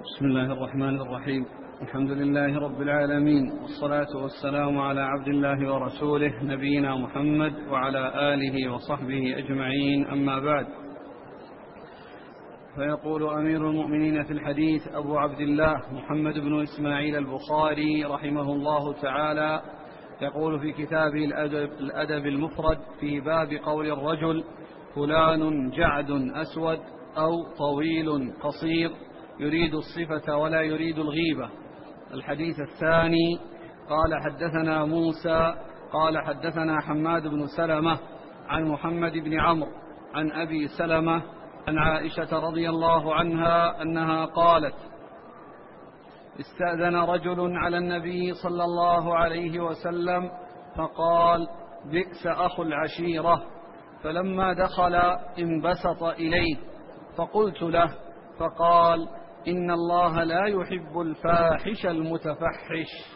بسم الله الرحمن الرحيم. الحمد لله رب العالمين، والصلاة والسلام على عبد الله ورسوله نبينا محمد وعلى آله وصحبه أجمعين، أما بعد. فيقول أمير المؤمنين في الحديث أبو عبد الله محمد بن إسماعيل البخاري رحمه الله تعالى، يقول في كتابه الأدب المفرد في باب قول الرجل فلان جعد أسود أو طويل قصير يريد الصفة ولا يريد الغيبة. الحديث الثاني: قال حدثنا موسى قال حدثنا حماد بن سلمة عن محمد بن عمرو عن أبي سلمة عن عائشة رضي الله عنها أنها قالت: استأذن رجل على النبي صلى الله عليه وسلم فقال: بئس أخو العشيرة. فلما دخل انبسط إليه فقلت له فقال: إن الله لا يحب الفاحش المتفحش.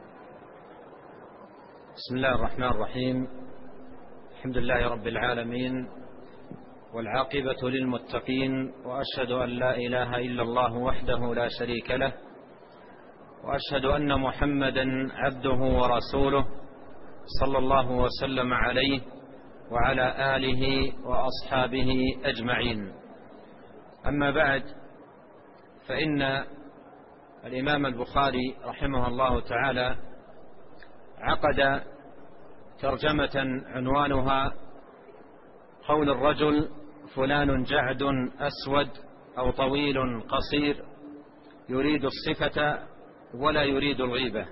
بسم الله الرحمن الرحيم. الحمد لله رب العالمين، والعاقبة للمتقين، وأشهد أن لا إله إلا الله وحده لا شريك له، وأشهد أن محمدا عبده ورسوله صلى الله وسلم عليه وعلى آله وأصحابه أجمعين. أما بعد، فإن الإمام البخاري رحمه الله تعالى عقد ترجمة عنوانها قول الرجل فلان جعد أسود أو طويل قصير يريد الصفة ولا يريد الغيبة.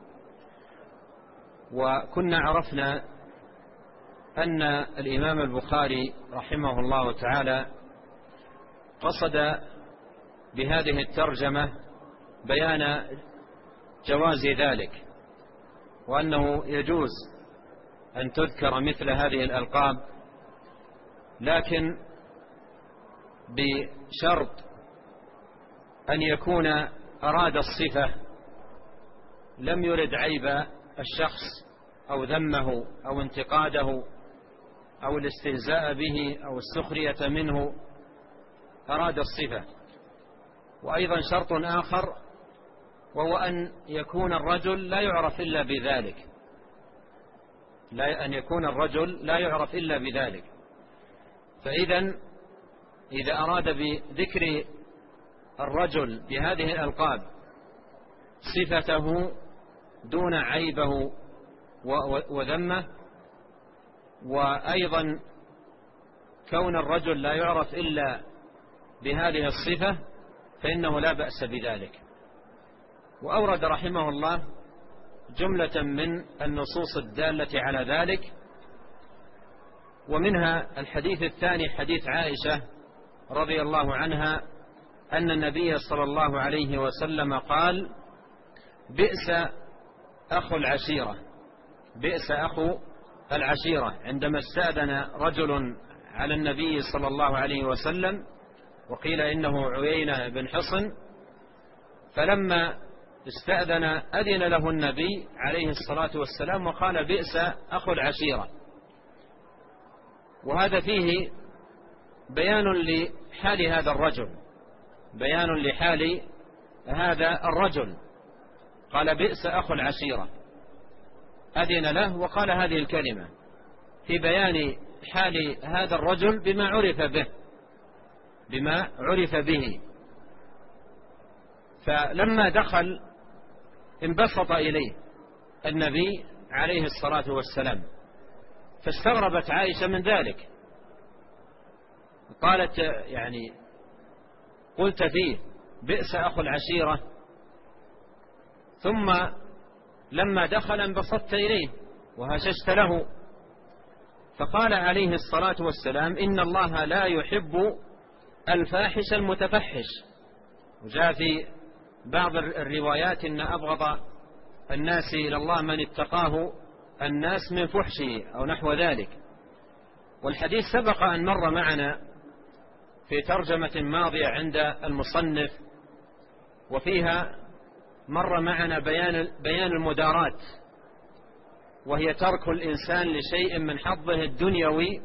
وكنا عرفنا أن الإمام البخاري رحمه الله تعالى قصد بهذه الترجمة بيان جواز ذلك، وأنه يجوز أن تذكر مثل هذه الألقاب، لكن بشرط أن يكون أراد الصفة، لم يرد عيب الشخص أو ذمه أو انتقاده أو الاستهزاء به أو السخرية منه، أراد الصفة. وأيضا شرط آخر، وهو أن يكون الرجل لا يعرف إلا بذلك، أن يكون الرجل لا يعرف إلا بذلك. إذا أراد بذكر الرجل بهذه الألقاب صفته دون عيبه وذمه، وأيضا كون الرجل لا يعرف إلا بهذه الصفة، فإنه لا بأس بذلك. وأورد رحمه الله جملة من النصوص الدالة على ذلك، ومنها الحديث الثاني حديث عائشة رضي الله عنها أن النبي صلى الله عليه وسلم قال: بئس أخو العشيرة. بئس أخو العشيرة، عندما استأذن رجل على النبي صلى الله عليه وسلم، وقيل إنه عيينة بن حصن، فلما استأذن أذن له النبي عليه الصلاة والسلام وقال: بئس أخو العشيرة. وهذا فيه بيان لحال هذا الرجل، بيان لحال هذا الرجل. قال: بئس أخو العشيرة، أذن له وقال هذه الكلمة في بيان حال هذا الرجل بما عرف به. فلما دخل انبسط إليه النبي عليه الصلاة والسلام، فاستغربت عائشة من ذلك، قالت: يعني قلت فيه بئس أخو العشيرة، ثم لما دخل انبسطت إليه وهششت له. فقال عليه الصلاة والسلام: إن الله لا يحب الفاحش المتفحش. وجاء في بعض الروايات: إن أبغض الناس إلى الله من اتقاه الناس من فحشه، أو نحو ذلك. والحديث سبق أن مر معنا في ترجمة ماضية عند المصنف، وفيها مر معنا بيان المدارات، وهي ترك الإنسان لشيء من حظه الدنيوي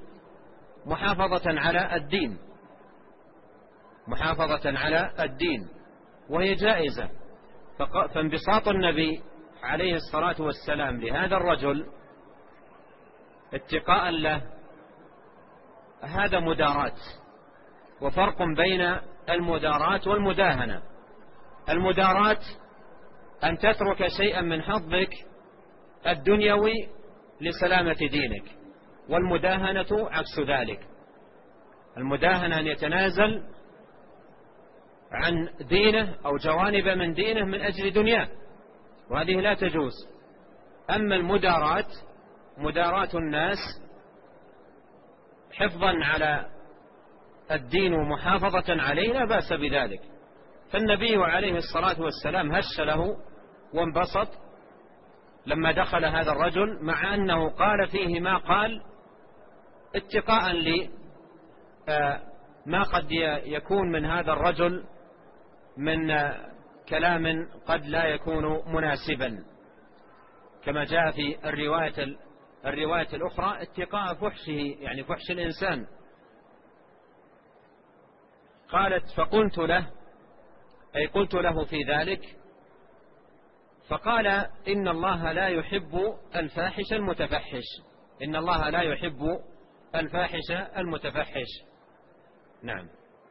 محافظة على الدين. وهي جائزة. فانبساط النبي عليه الصلاة والسلام لهذا الرجل اتقاء له هذا مداراة، وفرق بين المداراة والمداهنة. المداراة أن تترك شيئا من حظك الدنيوي لسلامة دينك، والمداهنة عكس ذلك. المداهنة أن يتنازل عن دينه أو جوانب من دينه من أجل دنياه، وهذه لا تجوز. أما المداراة مداراة الناس حفظا على الدين ومحافظة عليه لا بأس بذلك. فالنبي عليه الصلاة والسلام هش له وانبسط لما دخل هذا الرجل، مع أنه قال فيه ما قال اتقاء ما قد يكون من هذا الرجل من كلام قد لا يكون مناسبا، كما جاء في الرواية الأخرى اتقاء فحشه، يعني فحش الإنسان. قالت فقلت له، أي قلت له في ذلك، فقال إن الله لا يحب الفاحش المتفحش. إن الله لا يحب الفاحش المتفحش. نعم.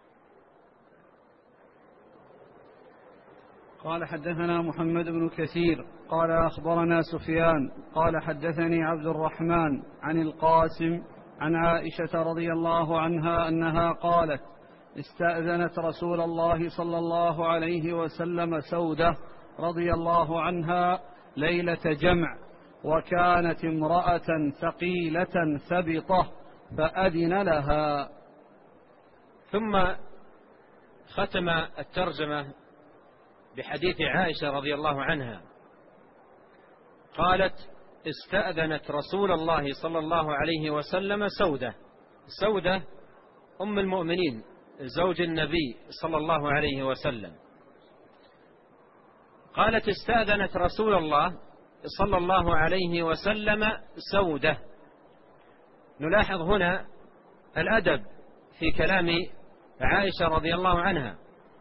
قال حدثنا محمد بن كثير قال أخبرنا سفيان قال حدثني عبد الرحمن عن القاسم عن عائشة رضي الله عنها أنها قالت استأذنت رسول الله صلى الله عليه وسلم سودة رضي الله عنها ليلة جمع، وكانت امرأة ثقيلة ثبطة فأذن لها. ثم ختم الترجمة بحديث عائشة رضي الله عنها قالت استأذنت رسول الله صلى الله عليه وسلم سودة أم المؤمنين زوج النبي صلى الله عليه وسلم. قالت استأذنت رسول الله صلى الله عليه وسلم سودة. نلاحظ هنا الأدب في كلام عائشة رضي الله عنها.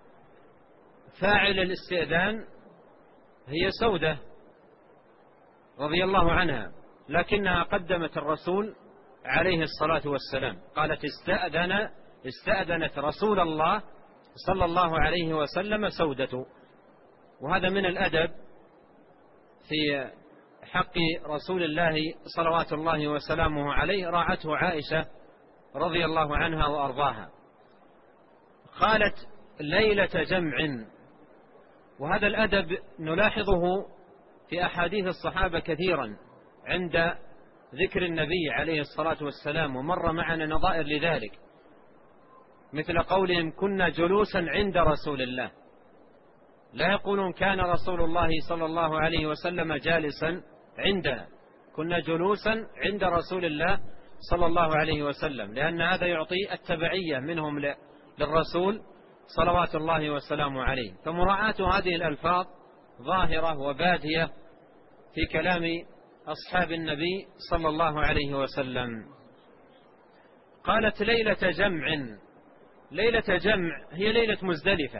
فاعل الاستئذان هي سودة رضي الله عنها، لكنها قدمت الرسول عليه الصلاة والسلام. قالت استأذنت رسول الله صلى الله عليه وسلم سودة. وهذا من الأدب في حق رسول الله صلوات الله وسلامه عليه، راعته عائشة رضي الله عنها وأرضاها. قالت ليلة جمع، وهذا الأدب نلاحظه في أحاديث الصحابة كثيرا عند ذكر النبي عليه الصلاة والسلام، ومر معنا نظائر لذلك، مثل قولهم كنا جلوسا عند رسول الله، لا يقولون كان رسول الله صلى الله عليه وسلم جالسا عندنا، كنا جلوسا عند رسول الله صلى الله عليه وسلم، لأن هذا يعطي التبعية منهم للرسول صلوات الله وسلامه عليه. فمراعاة هذه الألفاظ ظاهرة وبادية في كلام أصحاب النبي صلى الله عليه وسلم. قالت ليلة جمع. ليلة جمع هي ليلة مزدلفة،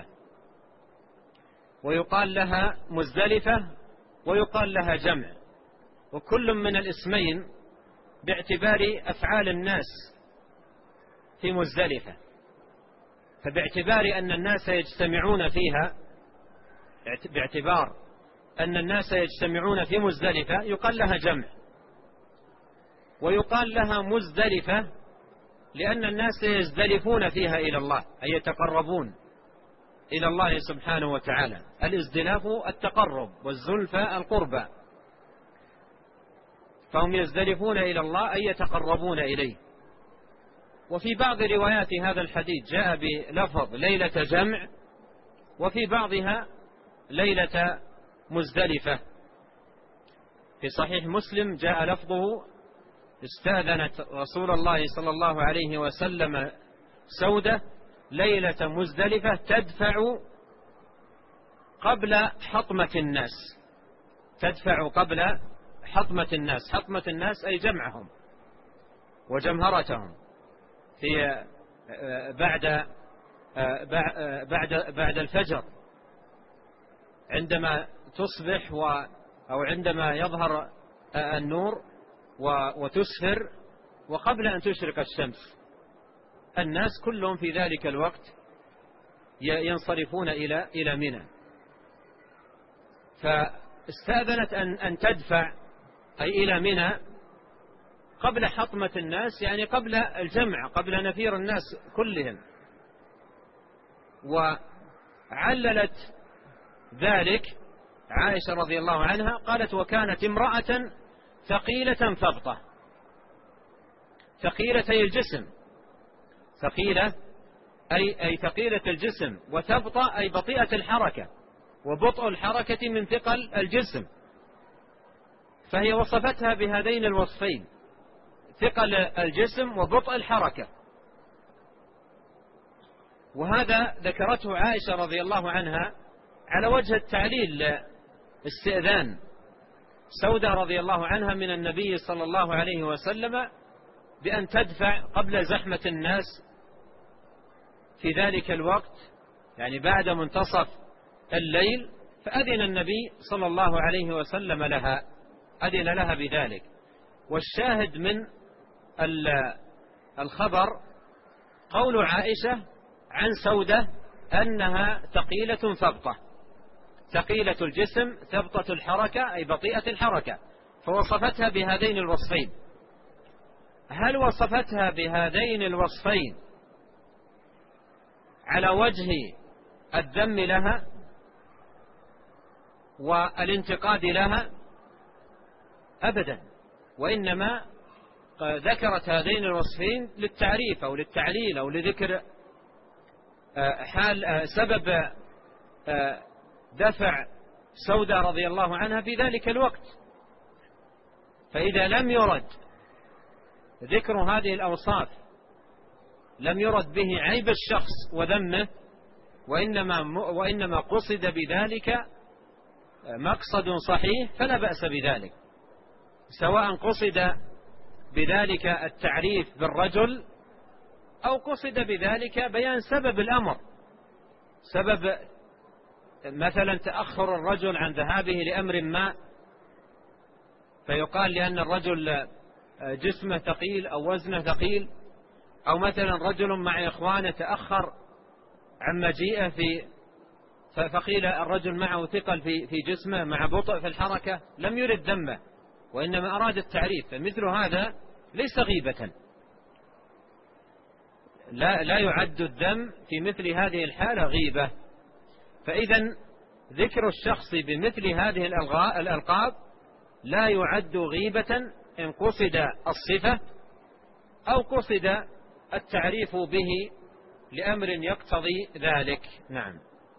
ويقال لها مزدلفة ويقال لها جمع، وكل من الاسمين باعتبار أفعال الناس في مزدلفة. فباعتبار أن الناس يجتمعون فيها، باعتبار أن الناس يجتمعون في مزدلفة يقال لها جمع، ويقال لها مزدلفة لأن الناس يزدلفون فيها إلى الله، أي يتقربون إلى الله سبحانه وتعالى. الازدلاف التقرب، والزلفى القربى، فهم يزدلفون إلى الله أي يتقربون إليه. وفي بعض روايات هذا الحديث جاء بلفظ ليلة جمع، وفي بعضها ليلة مزدلفة. في صحيح مسلم جاء لفظه استأذنت رسول الله صلى الله عليه وسلم سودة ليلة مزدلفة تدفع قبل حطمة الناس. تدفع قبل حطمة الناس. حطمة الناس أي جمعهم وجمهرتهم في بعد الفجر، عندما تصبح أو عندما يظهر النور وتسفر وقبل أن تشرق الشمس. الناس كلهم في ذلك الوقت ينصرفون إلى منى، فاستأذنت أن تدفع أي إلى منى قبل حطمة الناس، يعني قبل الجمع، قبل نفير الناس كلهم. وعللت ذلك عائشة رضي الله عنها قالت: وكانت امرأة ثقيلة فبطة، ثقيلتي الجسم، ثقيلة أي ثقيلة الجسم، وتبطأ أي بطيئة الحركة، وبطء الحركة من ثقل الجسم. فهي وصفتها بهذين الوصفين: ثقل الجسم وبطء الحركة. وهذا ذكرته عائشة رضي الله عنها على وجه التعليل استئذان سودة رضي الله عنها من النبي صلى الله عليه وسلم بأن تدفع قبل زحمة الناس في ذلك الوقت، يعني بعد منتصف الليل. فأذن النبي صلى الله عليه وسلم لها، أذن لها بذلك. والشاهد من الخبر قول عائشة عن سودة أنها ثقيلة ثبطة، ثقيلة الجسم ثبطة الحركة أي بطيئة الحركة، فوصفتها بهذين الوصفين. هل وصفتها بهذين الوصفين على وجه الذم لها والانتقاد لها؟ أبدا، وإنما ذكرت هذين الوصفين للتعريف أو للتعليل أو لذكر حال سبب دفع سودة رضي الله عنها في ذلك الوقت. فإذا لم يرد ذكر هذه الأوصاف، لم يرد به عيب الشخص وذمه، وإنما قصد بذلك مقصد صحيح، فلا بأس بذلك، سواء قصد بذلك التعريف بالرجل أو قصد بذلك بيان سبب الأمر، سبب مثلا تأخر الرجل عن ذهابه لأمر ما، فيقال لأن الرجل جسمه ثقيل أو وزنه ثقيل، أو مثلا رجل مع إخوانه تأخر عن مجيئه فقيل الرجل معه ثقل في جسمه مع بطء في الحركة، لم يرد ذمه وإنما أراد التعريف. فمثل هذا ليس غيبة، لا يعد الذم في مثل هذه الحالة غيبة. فإذا ذكر الشخص بمثل هذه الألقاب لا يعد غيبة إن قصد الصفة أو قصد التعريف به لأمر يقتضي ذلك. نعم.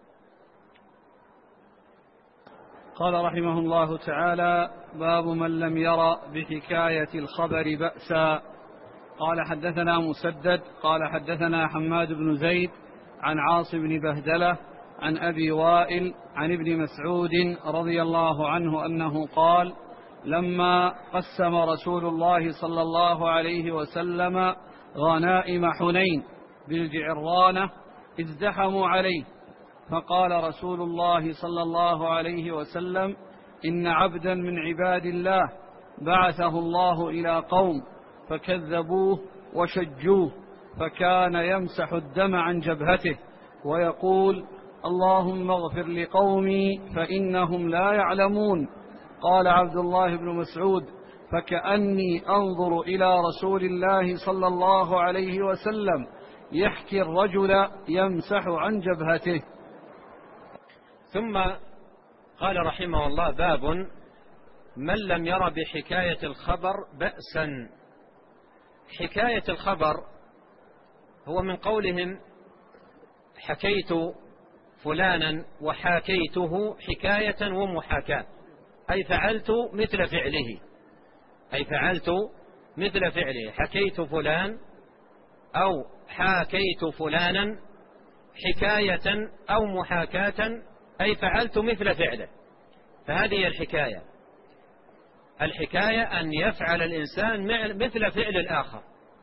قال رحمه الله تعالى: باب من لم ير بحكاية الخبر بأسا. قال: حدثنا مسدد قال حدثنا حماد بن زيد عن عاصم بن بهدلة عن أبي وائل عن ابن مسعود رضي الله عنه أنه قال: لما قسم رسول الله صلى الله عليه وسلم غنائم حنين بالجعرانة ازدحموا عليه، فقال رسول الله صلى الله عليه وسلم: إن عبدا من عباد الله بعثه الله إلى قوم فكذبوه وشجوه، فكان يمسح الدم عن جبهته ويقول: اللهم اغفر لقومي فإنهم لا يعلمون. قال عبد الله بن مسعود: فكأني أنظر إلى رسول الله صلى الله عليه وسلم يحكي الرجل يمسح عن جبهته. ثم قال رحمه الله: باب من لم ير بحكاية الخبر بأسا. حكاية الخبر هو من قولهم حكيت فلانا وحاكيته حكاية ومحاكاة، أي فعلت مثل فعله، أي فعلت مثل فعله، حكيت فلان أو حاكيت فلانا حكاية أو محاكاة، أي فعلت مثل فعله. فهذه الحكاية. الحكاية أن يفعل الإنسان مثل فعل الآخر،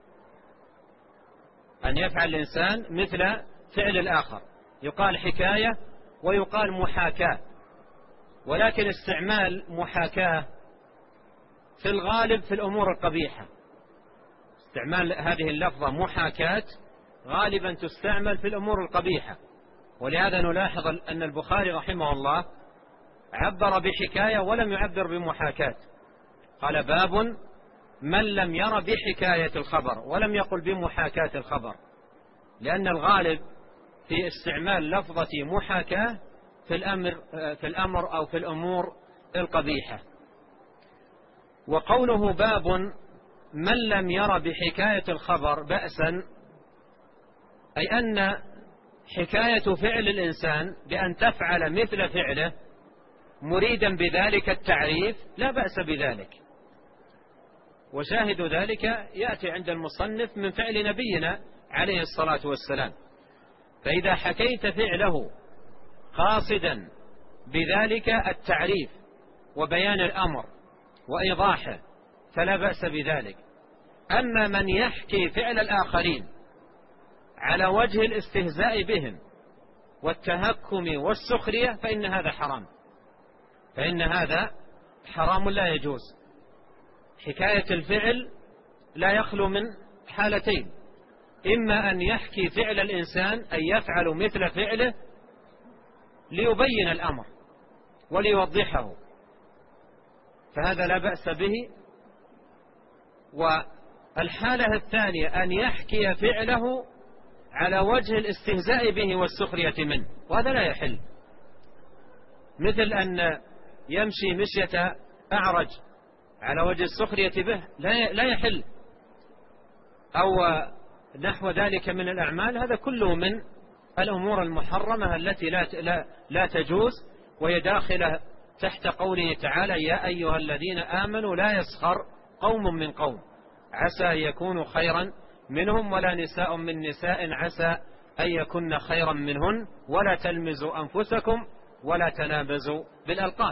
أن يفعل الإنسان مثل فعل الآخر، يقال حكاية ويقال محاكاة. ولكن استعمال محاكاة في الغالب في الأمور القبيحة. استعمال هذه اللفظة محاكاة غالبا تستعمل في الأمور القبيحة، ولهذا نلاحظ أن البخاري رحمه الله عبر بحكاية ولم يعبر بمحاكاة. قال باب من لم ير بحكاية الخبر ولم يقل بمحاكاة الخبر، لأن الغالب في استعمال لفظة محاكاة في الأمر أو في الأمور القبيحة. وقوله باب من لم ير بحكاية الخبر بأسا، أي أن حكاية فعل الإنسان بأن تفعل مثل فعله مريدا بذلك التعريف لا بأس بذلك. وشاهد ذلك يأتي عند المصنف من فعل نبينا عليه الصلاة والسلام. فإذا حكيت فعله قاصدا بذلك التعريف وبيان الأمر وإيضاحه فلا بأس بذلك. أما من يحكي فعل الآخرين على وجه الاستهزاء بهم والتهكم والسخرية فإن هذا حرام، فإن هذا حرام لا يجوز. حكاية الفعل لا يخلو من حالتين: إما أن يحكي فعل الإنسان أن يفعل مثل فعله ليبين الأمر وليوضحه، فهذا لا بأس به. والحالة الثانية أن يحكي فعله على وجه الاستهزاء به والسخرية منه، وهذا لا يحل، مثل أن يمشي مشية أعرج على وجه السخرية به لا يحل، أو نحو ذلك من الأعمال. هذا كله من الأمور المحرمة التي لا تجوز، وهي داخلة تحت قوله تعالى: يا أيها الذين آمنوا لا يسخر قوم من قوم عسى أن يكونوا خيرا منهم ولا نساء من نساء عسى أن يكن خيرا منهن ولا تلمزوا أنفسكم ولا تنابزوا بالألقاب.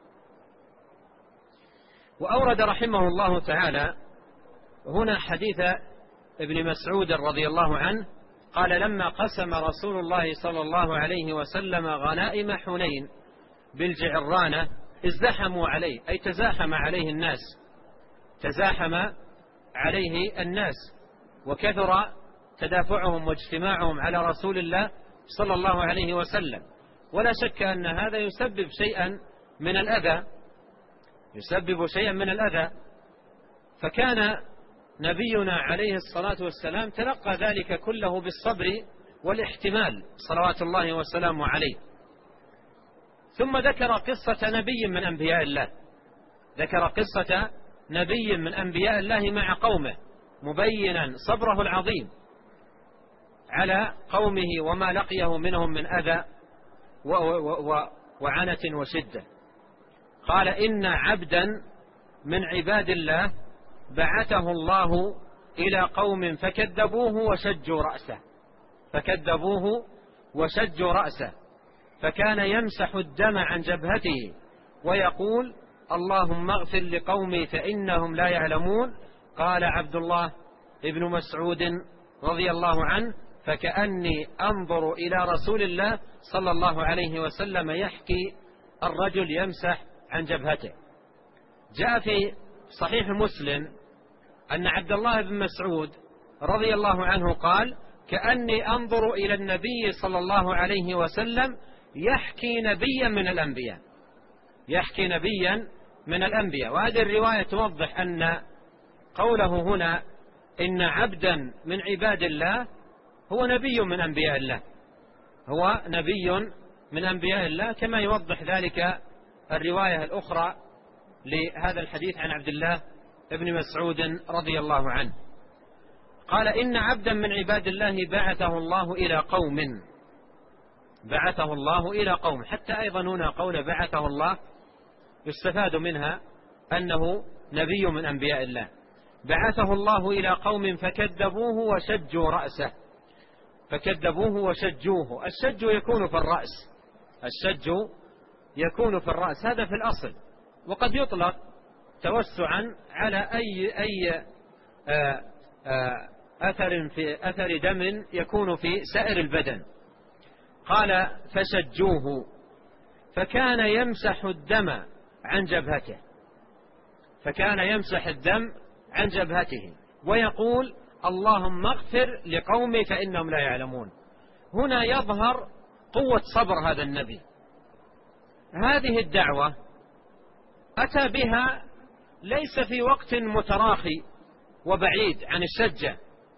وأورد رحمه الله تعالى هنا حديث ابن مسعود رضي الله عنه قال: لما قسم رسول الله صلى الله عليه وسلم غنائم حنين بالجعرانة ازدحموا عليه، أي تزاحم عليه الناس، تزاحم عليه الناس وكثر تدافعهم واجتماعهم على رسول الله صلى الله عليه وسلم. ولا شك أن هذا يسبب شيئا من الأذى، يسبب شيئا من الأذى. فكان نبينا عليه الصلاة والسلام تلقى ذلك كله بالصبر والاحتمال صلوات الله وسلامه عليه. ثم ذكر قصة نبي من أنبياء الله، ذكر قصة نبي من أنبياء الله مع قومه، مبينا صبره العظيم على قومه وما لقيه منهم من أذى وعنة وشدة. قال: إن عبدا من عباد الله بعثه الله إلى قوم فكذبوه وشجوا رأسه فكان يمسح الدم عن جبهته ويقول: اللهم اغفر لقومي فإنهم لا يعلمون. قال عبد الله ابن مسعود رضي الله عنه: فكأني أنظر إلى رسول الله صلى الله عليه وسلم يحكي الرجل يمسح عن جبهته. جاء في صحيح مسلم أن عبد الله بن مسعود رضي الله عنه قال: كأني أنظر إلى النبي صلى الله عليه وسلم يحكي نبيا من الأنبياء. وهذه الرواية توضح أن قوله هنا إن عبدا من عباد الله هو نبي من أنبياء الله، هو نبي من أنبياء الله، كما يوضح ذلك الرواية الأخرى لهذا الحديث عن عبد الله ابن مسعود رضي الله عنه. قال: إن عبدا من عباد الله بعثه الله إلى قوم. حتى أيضا هنا قول بعثه الله يستفاد منها أنه نبي من أنبياء الله. بعثه الله إلى قوم فكذبوه وشجوا رأسه، فكذبوه وشجوه. الشج يكون في الرأس، هذا في الأصل، وقد يطلق توسعا على أي أثر دم يكون في سائر البدن. قال: فشجوه فكان يمسح الدم عن جبهته، فكان يمسح الدم عن جبهته ويقول اللهم اغفر لقومي فإنهم لا يعلمون. هنا يظهر قوة صبر هذا النبي. هذه الدعوة أتى بها ليس في وقت متراخي وبعيد عن الشجة،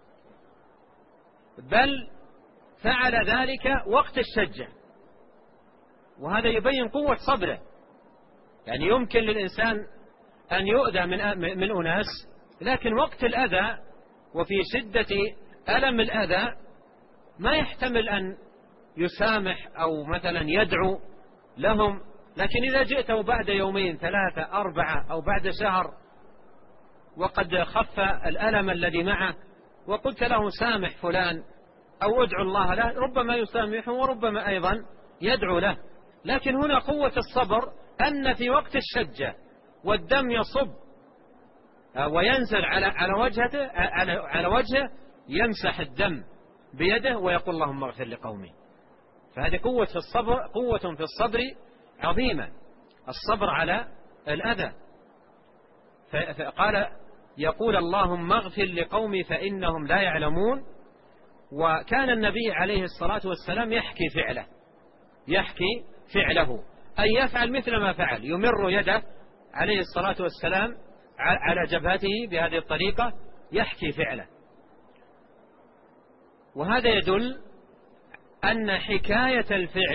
بل فعل ذلك وقت الشجة، وهذا يبين قوة صبره. يعني يمكن للإنسان أن يؤذى من أناس، لكن وقت الأذى وفي شدة ألم الأذى ما يحتمل أن يسامح أو مثلا يدعو لهم. لكن إذا جئته بعد يومين 3 4 أو بعد شهر وقد خف الألم الذي معه وقلت له سامح فلان أو ادعو الله له، ربما يسامحه وربما أيضا يدعو له. لكن هنا قوة الصبر أن في وقت الشجة والدم يصب وينزل على وجهه يمسح الدم بيده ويقول اللهم اغفر لقومي. فهذه قوة في الصبر، قوة في الصبر عظيمة، الصبر على الأذى. فقال يقول اللهم اغفر لقومي فإنهم لا يعلمون. وكان النبي عليه الصلاة والسلام يحكي فعله أن يفعل مثل ما فعل، يمر يده عليه الصلاة والسلام على جبهته بهذه الطريقة، يحكي فعله. وهذا يدل أن حكاية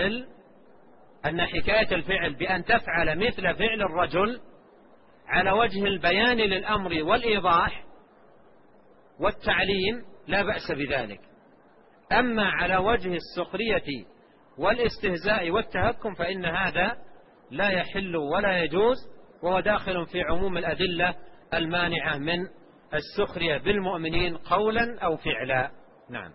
الفعل بأن تفعل مثل فعل الرجل على وجه البيان للأمر والإيضاح والتعليم لا بأس بذلك. أما على وجه السخرية والاستهزاء والتهكم فإن هذا لا يحل ولا يجوز، وهو داخل في عموم الأدلة المانعة من السخرية بالمؤمنين قولا أو فعلا. نعم.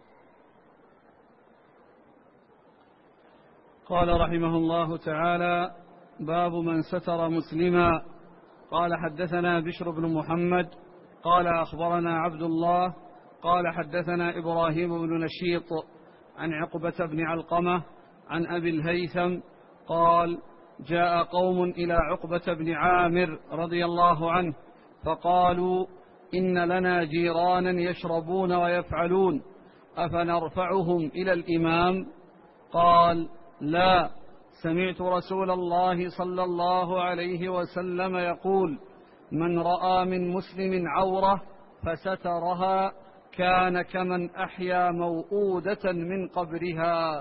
قال رحمه الله تعالى: باب من ستر مسلما. قال حدثنا بشر بن محمد قال أخبرنا عبد الله قال حدثنا إبراهيم بن نشيط عن عقبة بن علقمة عن أبي الهيثم قال: جاء قوم إلى عقبة بن عامر رضي الله عنه فقالوا: إن لنا جيرانا يشربون ويفعلون، أفنرفعهم إلى الإمام؟ قال: لا، سمعت رسول الله صلى الله عليه وسلم يقول: من رأى من مسلم عورة فسترها كان كمن أحيا موؤودة من قبرها.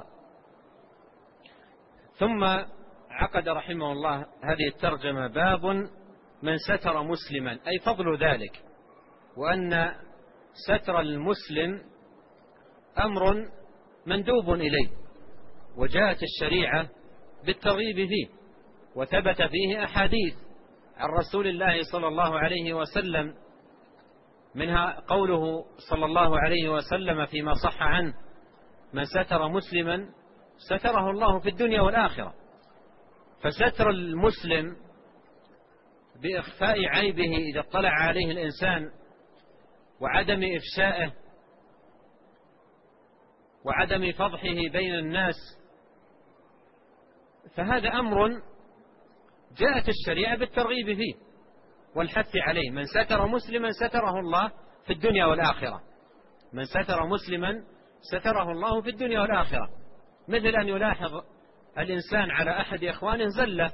ثم عقد رحمه الله هذه الترجمة: باب من ستر مسلما، أي فضل ذلك، وأن ستر المسلم أمر مندوب إليه، وجاءت الشريعة بالترغيب فيه، وثبت فيه أحاديث عن رسول الله صلى الله عليه وسلم، منها قوله صلى الله عليه وسلم فيما صح عنه: من ستر مسلما ستره الله في الدنيا والآخرة. فستر المسلم بإخفاء عيبه إذا اطلع عليه الإنسان، وعدم إفشائه، وعدم فضحه بين الناس، فهذا أمر جاءت الشريعة بالترغيب فيه والحث عليه. من ستر مسلما ستره الله في الدنيا والآخرة. من ستر مسلما ستره الله في الدنيا والآخرة. مثل أن يلاحظ الإنسان على أحد إخوانه زلة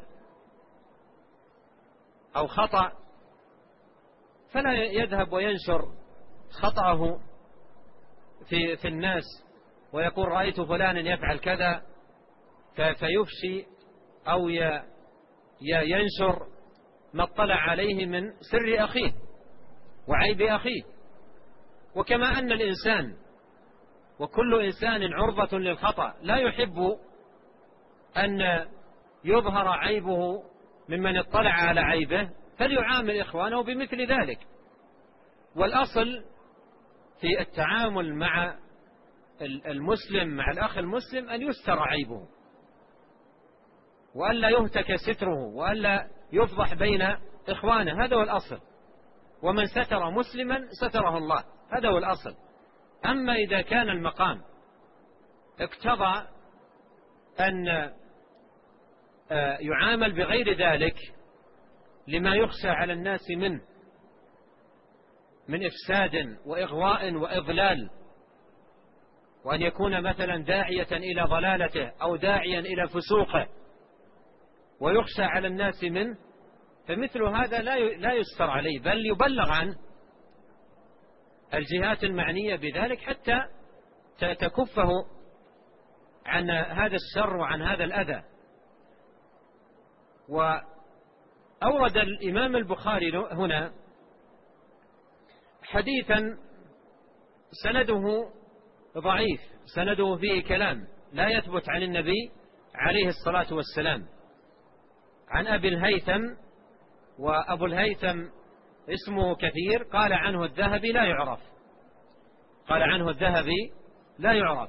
أو خطأ، فلا يذهب وينشر خطأه في الناس ويقول: رأيت فلانا يفعل كذا، فيفشي أو ينشر ما اطلع عليه من سر أخيه وعيب أخيه. وكما أن الإنسان وكل إنسان عرضة للخطأ لا يحب أن يظهر عيبه ممن اطلع على عيبه، فليعامل إخوانه بمثل ذلك. والأصل في التعامل مع المسلم، مع الأخ المسلم، أن يستر عيبه، وألا يهتك ستره، وألا يفضح بين إخوانه. هذا هو الأصل. ومن ستر مسلما ستره الله، هذا هو الأصل. أما إذا كان المقام اقتضى أن يعامل بغير ذلك لما يخشى على الناس منه من إفساد وإغواء وإضلال، وأن يكون مثلا داعية إلى ضلالته أو داعيا إلى فسوقه ويخشى على الناس منه، فمثل هذا لا يستر عليه، بل يبلغ عن الجهات المعنية بذلك حتى تكفه عن هذا الشر وعن هذا الأذى. وأورد الإمام البخاري هنا حديثا سنده ضعيف، سنده فيه كلام لا يثبت عن النبي عليه الصلاة والسلام، عن أبي الهيثم، وأبو الهيثم اسمه كثير، قال عنه الذهبي لا يعرف، قال عنه الذهبي لا يعرف،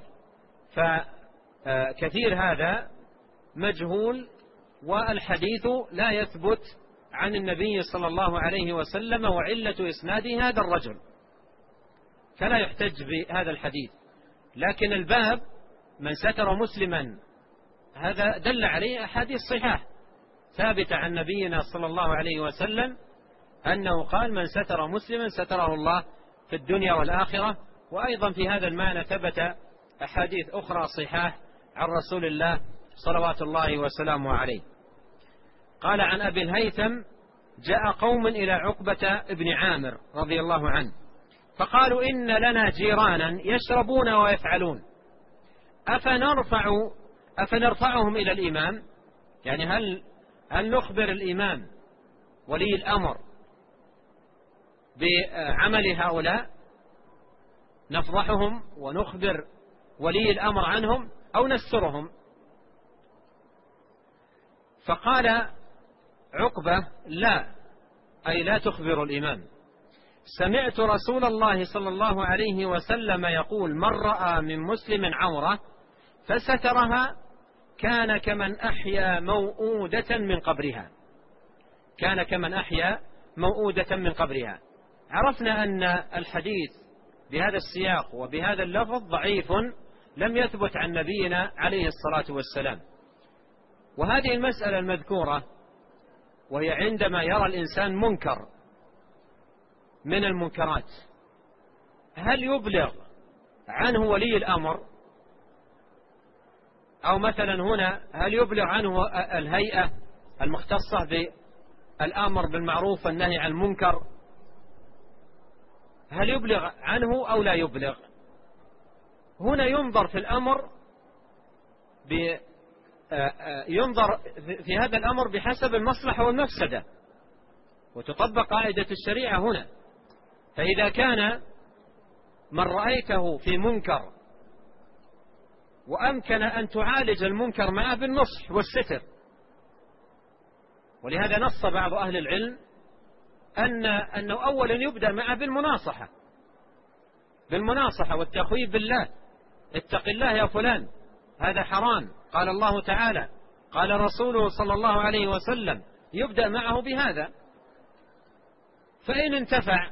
فكثير هذا مجهول، والحديث لا يثبت عن النبي صلى الله عليه وسلم، وعلة إسناده هذا الرجل، فلا يحتج بهذا الحديث. لكن الباب من ستر مسلما هذا دل عليه أحاديث صحاح ثابتة عن نبينا صلى الله عليه وسلم أنه قال من ستر مسلما ستره الله في الدنيا والآخرة. وأيضا في هذا المعنى ثبت أحاديث أخرى صحاح عن رسول الله صلوات الله وسلامه عليه. قال عن أبي الهيثم جاء قوم إلى عقبة ابن عامر رضي الله عنه فقالوا إن لنا جيرانا يشربون ويفعلون أفنرفعهم إلى الإمام، يعني هل نخبر الإمام ولي الأمر بعمل هؤلاء، نفضحهم ونخبر ولي الأمر عنهم أو نسترهم؟ فقال عقبة لا، أي لا تخبر الإمام، سمعت رسول الله صلى الله عليه وسلم يقول من رأى من مسلم عورة فسترها كان كمن أحيا موؤودة من قبرها، كان كمن أحيا موؤودة من قبرها. عرفنا أن الحديث بهذا السياق وبهذا اللفظ ضعيف لم يثبت عن نبينا عليه الصلاة والسلام. وهذه المسألة المذكورة وهي عندما يرى الإنسان منكر من المنكرات هل يبلغ عنه ولي الأمر، أو مثلا هنا هل يبلغ عنه الهيئة المختصة بالأمر بالمعروف والنهي عن المنكر، هل يبلغ عنه أو لا يبلغ؟ هنا ينظر في الأمر ينظر في هذا الأمر بحسب المصلحة والمفسدة، وتطبق قاعدة الشريعة هنا. فإذا كان من رأيته في منكر وأمكن أن تعالج المنكر معه بالنصح والستر، ولهذا نص بعض أهل العلم أنه أولا يبدأ معه بالمناصحة والتخويف بالله، اتق الله يا فلان هذا حرام، قال الله تعالى قال رسوله صلى الله عليه وسلم، يبدأ معه بهذا، فإن انتفع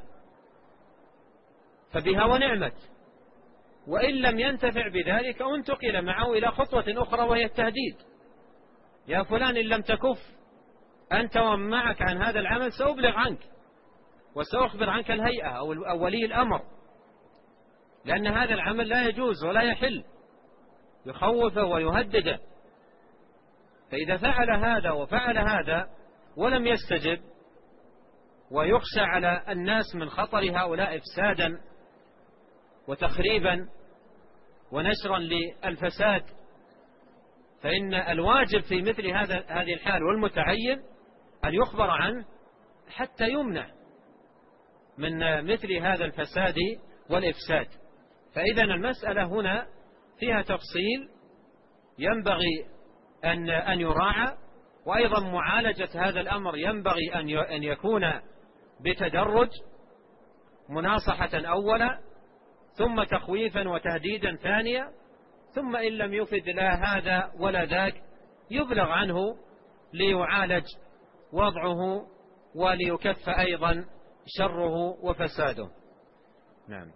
فبها ونعمت، وإن لم ينتفع بذلك انتقل معه إلى خطوة أخرى وهي التهديد، يا فلان إن لم تكف أنت ومن معك عن هذا العمل سأبلغ عنك وسأخبر عنك الهيئة أو ولي الأمر، لأن هذا العمل لا يجوز ولا يحل، يخوفه ويهدده. فإذا فعل هذا وفعل هذا ولم يستجب ويخشى على الناس من خطر هؤلاء إفسادا وتخريبا ونشرا للفساد، فإن الواجب في مثل هذه الحال والمتعين أن يخبر عنه حتى يمنع من مثل هذا الفساد والإفساد. فإذا المسألة هنا فيها تفصيل ينبغي أن يراعى، وأيضا معالجة هذا الأمر ينبغي أن يكون بتدرج، مناصحة أولا ثم تخويفا وتهديدا ثانيا، ثم إن لم يفد لا هذا ولا ذاك يبلغ عنه ليعالج وضعه وليكف أيضا شره وفساده. نعم.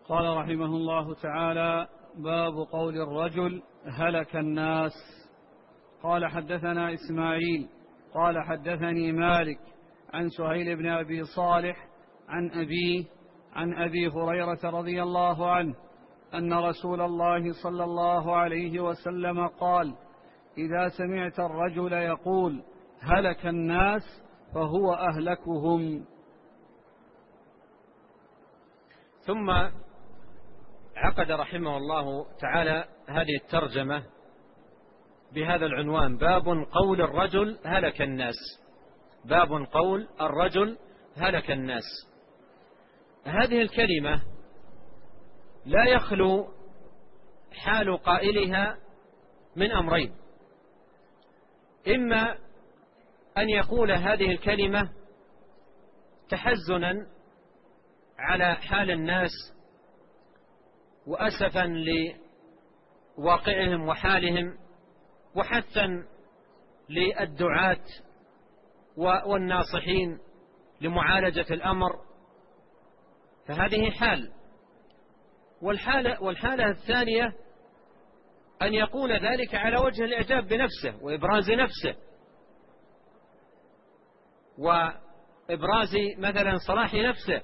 قال رحمه الله تعالى: باب قول الرجل هلك الناس. قال: حدثنا إسماعيل قال: حدثني مالك عن سهيل بن أبي صالح عن أبيه عن أبي هريرة رضي الله عنه أن رسول الله صلى الله عليه وسلم قال: إذا سمعت الرجل يقول هلك الناس فهو أهلكهم. ثم عقد رحمه الله تعالى هذه الترجمة بهذا العنوان: باب قول الرجل هلك الناس. باب قول الرجل هلك الناس. هذه الكلمة لا يخلو حال قائلها من أمرين: إما أن يقول هذه الكلمة تحزنا على حال الناس وأسفا لواقعهم وحالهم وحثا للدعاة والناصحين لمعالجة الأمر، فهذه حال. والحالة الثانية أن يقول ذلك على وجه الإعجاب بنفسه وإبراز نفسه وإبراز مثلا صلاح نفسه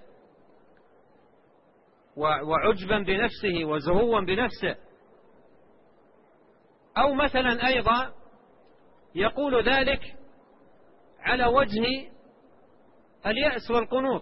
وعجبا بنفسه وزهوا بنفسه، أو مثلا أيضا يقول ذلك على وجه اليأس والقنوط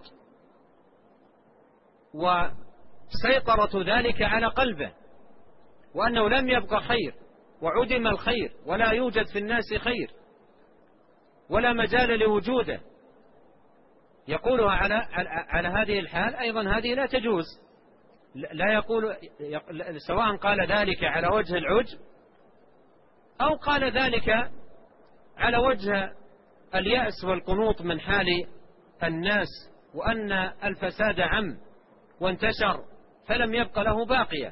وسيطرة ذلك على قلبه، وأنه لم يبقى خير وعدم الخير ولا يوجد في الناس خير ولا مجال لوجوده. يقولها على هذه الحال أيضا هذه لا تجوز. لا يقول، سواء قال ذلك على وجه العجب أو قال ذلك على وجه اليأس والقنوط من حال الناس، وأن الفساد عم وانتشر فلم يبق له باقية.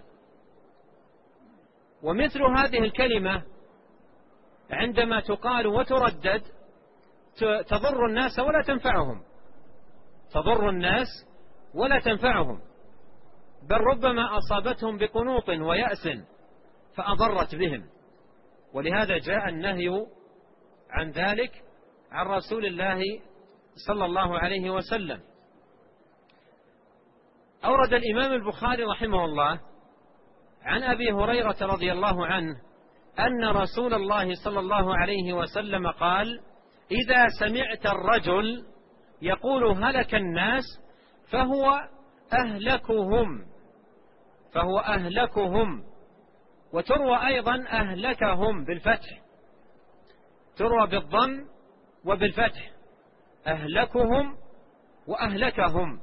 ومثل هذه الكلمة عندما تقال وتردد تضر الناس ولا تنفعهم، تضر الناس ولا تنفعهم، بل ربما أصابتهم بقنوط ويأس فأضرت بهم. ولهذا جاء النهي عن ذلك عن رسول الله صلى الله عليه وسلم. أورد الإمام البخاري رحمه الله عن أبي هريرة رضي الله عنه أن رسول الله صلى الله عليه وسلم قال: إذا سمعت الرجل يقول هلك الناس فهو أهلكهم، فهو أهلكهم. وتروى أيضا أهلكهم بالفتح، تروى بالضم وبالفتح، أهلكهم وأهلكهم.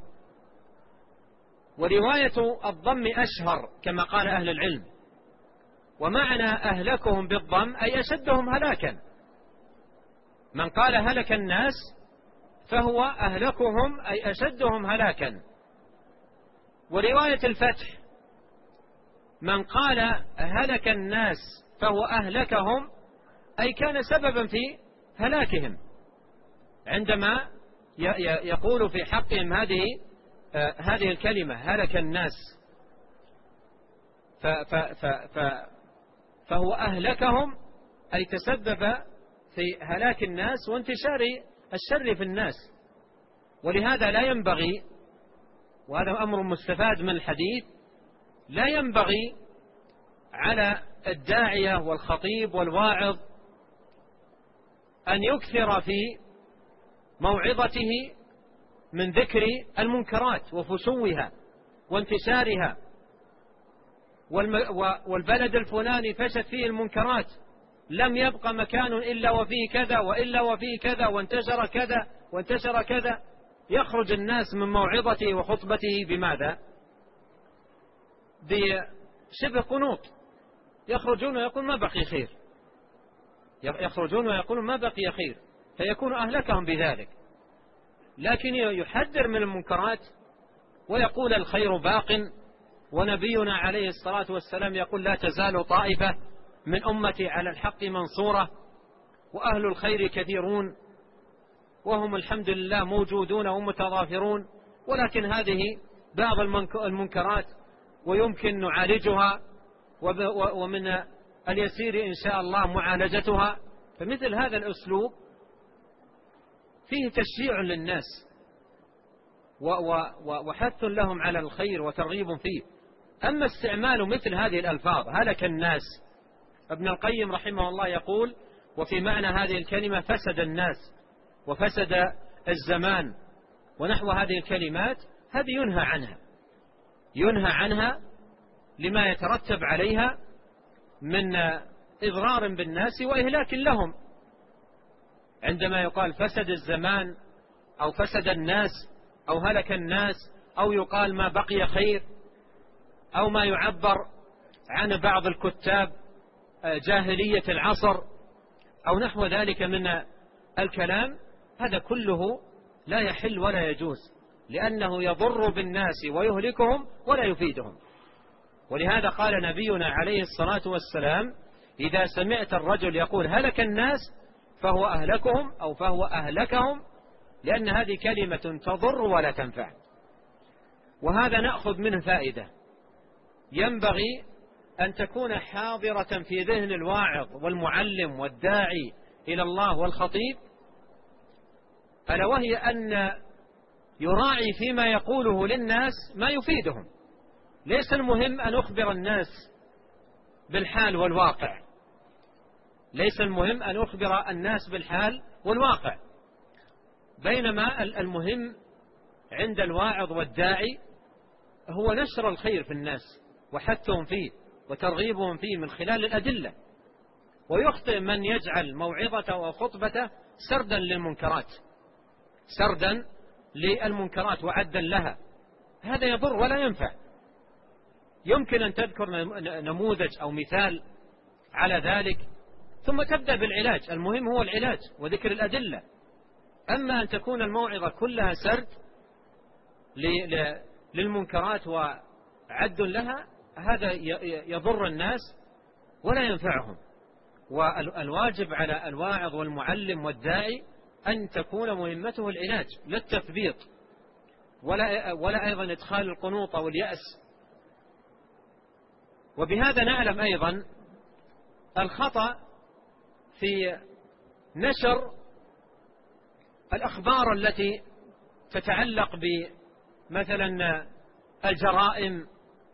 ورواية الضم أشهر كما قال أهل العلم. ومعنى أهلكهم بالضم أي أشدهم هلاكا. من قال هلك الناس فهو أهلكهم أي أشدهم هلاكا. ورواية الفتح من قال هلك الناس فهو أهلكهم أي كان سببا في هلاكهم، عندما يقول في حقهم هذه الكلمة هلك الناس، فهو أهلكهم أي تسبب في هلاك الناس وانتشار الشر في الناس. ولهذا لا ينبغي، وهذا أمر مستفاد من الحديث، لا ينبغي على الداعية والخطيب والواعظ أن يكثر في موعظته من ذكر المنكرات وفشوها وانتشارها، والبلد الفلاني فشت فيه المنكرات، لم يبقى مكان إلا وفيه كذا وإلا وفيه كذا وانتشر كذا وانتشر كذا. يخرج الناس من موعظته وخطبته بماذا؟ بشبه قنوط، يخرجون ويقول ما بقي خير، يخرجون ويقولون ما بقي خير، فيكون أهلكهم بذلك. لكن يحذر من المنكرات ويقول الخير باق، ونبينا عليه الصلاة والسلام يقول لا تزال طائفة من أمتي على الحق منصورة وأهل الخير كثيرون وهم الحمد لله موجودون ومتضافرون. ولكن هذه بعض المنكرات ويمكن نعالجها، ومن اليسير إن شاء الله معالجتها. فمثل هذا الأسلوب فيه تشجيع للناس وحث لهم على الخير وترغيب فيه. أما استعمال مثل هذه الألفاظ هلك الناس، ابن القيم رحمه الله يقول: وفي معنى هذه الكلمة فسد الناس وفسد الزمان ونحو هذه الكلمات، هذه ينهى عنها لما يترتب عليها من إضرار بالناس وإهلاك لهم. عندما يقال فسد الزمان أو فسد الناس أو هلك الناس، أو يقال ما بقي خير، أو ما يعبر عن بعض الكتاب جاهلية العصر أو نحو ذلك من الكلام، هذا كله لا يحل ولا يجوز، لأنه يضر بالناس ويهلكهم ولا يفيدهم. ولهذا قال نبينا عليه الصلاة والسلام: إذا سمعت الرجل يقول هلك الناس فهو أهلكهم أو فهو أهلكهم، لأن هذه كلمة تضر ولا تنفع. وهذا نأخذ منه فائدة ينبغي أن تكون حاضرة في ذهن الواعظ والمعلم والداعي إلى الله والخطيب، ألا وهي أن يراعي فيما يقوله للناس ما يفيدهم. ليس المهم أن أخبر الناس بالحال والواقع، ليس المهم أن أخبر الناس بالحال والواقع، بينما المهم عند الواعظ والداعي هو نشر الخير في الناس وحثهم فيه وترغيبهم فيه من خلال الأدلة. ويخطئ من يجعل موعظته وخطبته سردا للمنكرات وعدا لها، هذا يضر ولا ينفع. يمكن أن تذكر نموذج أو مثال على ذلك ثم تبدأ بالعلاج، المهم هو العلاج وذكر الأدلة. أما أن تكون الموعظة كلها سرد للمنكرات وعد لها، هذا يضر الناس ولا ينفعهم. والواجب على الواعظ والمعلم والداعي أن تكون مهمته العلاج، لا التثبيط ولا أيضا إدخال القنوط واليأس. وبهذا نعلم أيضا الخطأ في نشر الأخبار التي تتعلق بمثلا الجرائم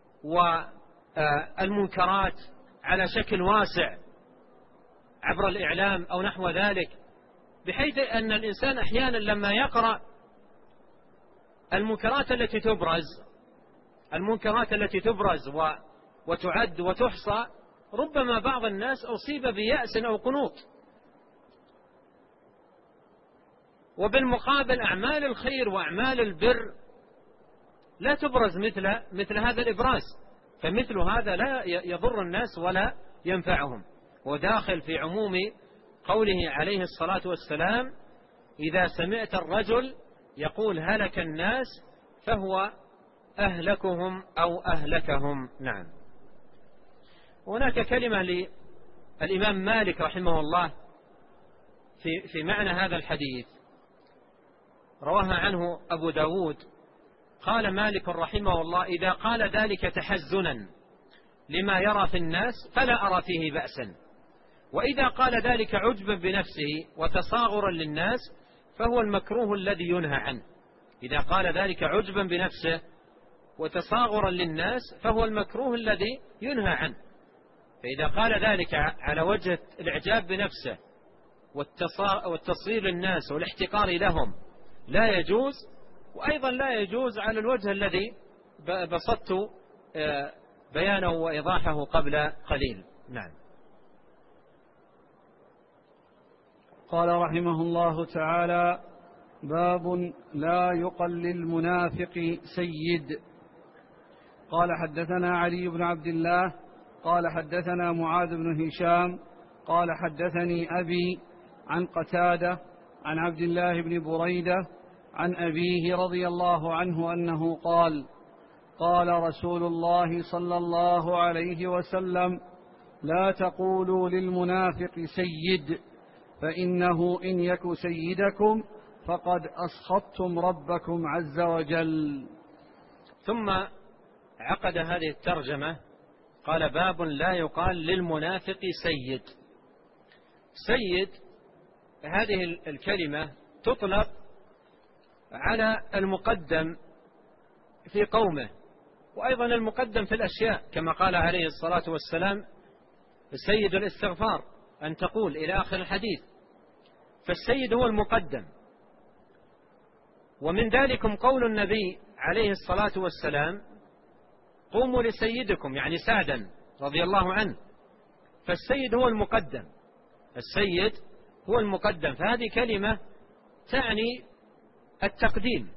والمنكرات على شكل واسع عبر الإعلام أو نحو ذلك، بحيث أن الإنسان أحيانا لما يقرأ المنكرات التي تبرز وتعد وتحصى، ربما بعض الناس أصيب بيأس أو قنوط. وبالمقابل أعمال الخير وأعمال البر لا تبرز مثل هذا الإبراز، فمثل هذا لا يضر الناس ولا ينفعهم. وداخل في عموم قوله عليه الصلاة والسلام: إذا سمعت الرجل يقول هلك الناس فهو أهلكهم أو أهلكهم. نعم. هناك كلمة للإمام مالك رحمه الله في معنى هذا الحديث، رواها عنه أبو داود. قال مالك رحمه الله: إذا قال ذلك تحزنا لما يرى في الناس فلا أرى فيه بأسا، وإذا قال ذلك عجبا بنفسه وتصاغرا للناس فهو المكروه الذي ينهى عنه. إذا قال ذلك عجبا بنفسه وتصاغرا للناس فهو المكروه الذي ينهى عنه. فإذا قال ذلك على وجه الإعجاب بنفسه والتصغير للناس والاحتقار لهم لا يجوز، وأيضا لا يجوز على الوجه الذي بسطت بيانه وإيضاحه قبل قليل. نعم. قال رحمه الله تعالى: باب لا يقل للمنافق سيد. قال حدثنا علي بن عبد الله قال حدثنا معاذ بن هشام قال حدثني أبي عن قتادة عن عبد الله بن بريدة عن أبيه رضي الله عنه أنه قال: قال رسول الله صلى الله عليه وسلم: لا تقولوا للمنافق سيد، فإنه إن يك سيدكم فقد أسخطتم ربكم عز وجل. ثم عقد هذه الترجمة قال: باب لا يقال للمنافق سيد. سيد هذه الكلمة تطلق على المقدم في قومه، وأيضا المقدم في الأشياء، كما قال عليه الصلاة والسلام: سيد الاستغفار أن تقول، إلى آخر الحديث. فالسيد هو المقدم. ومن ذلكم قول النبي عليه الصلاة والسلام: قوموا لسيدكم، يعني سعدا رضي الله عنه. فالسيد هو المقدم، السيد هو المقدم. فهذه كلمة تعني التقديم،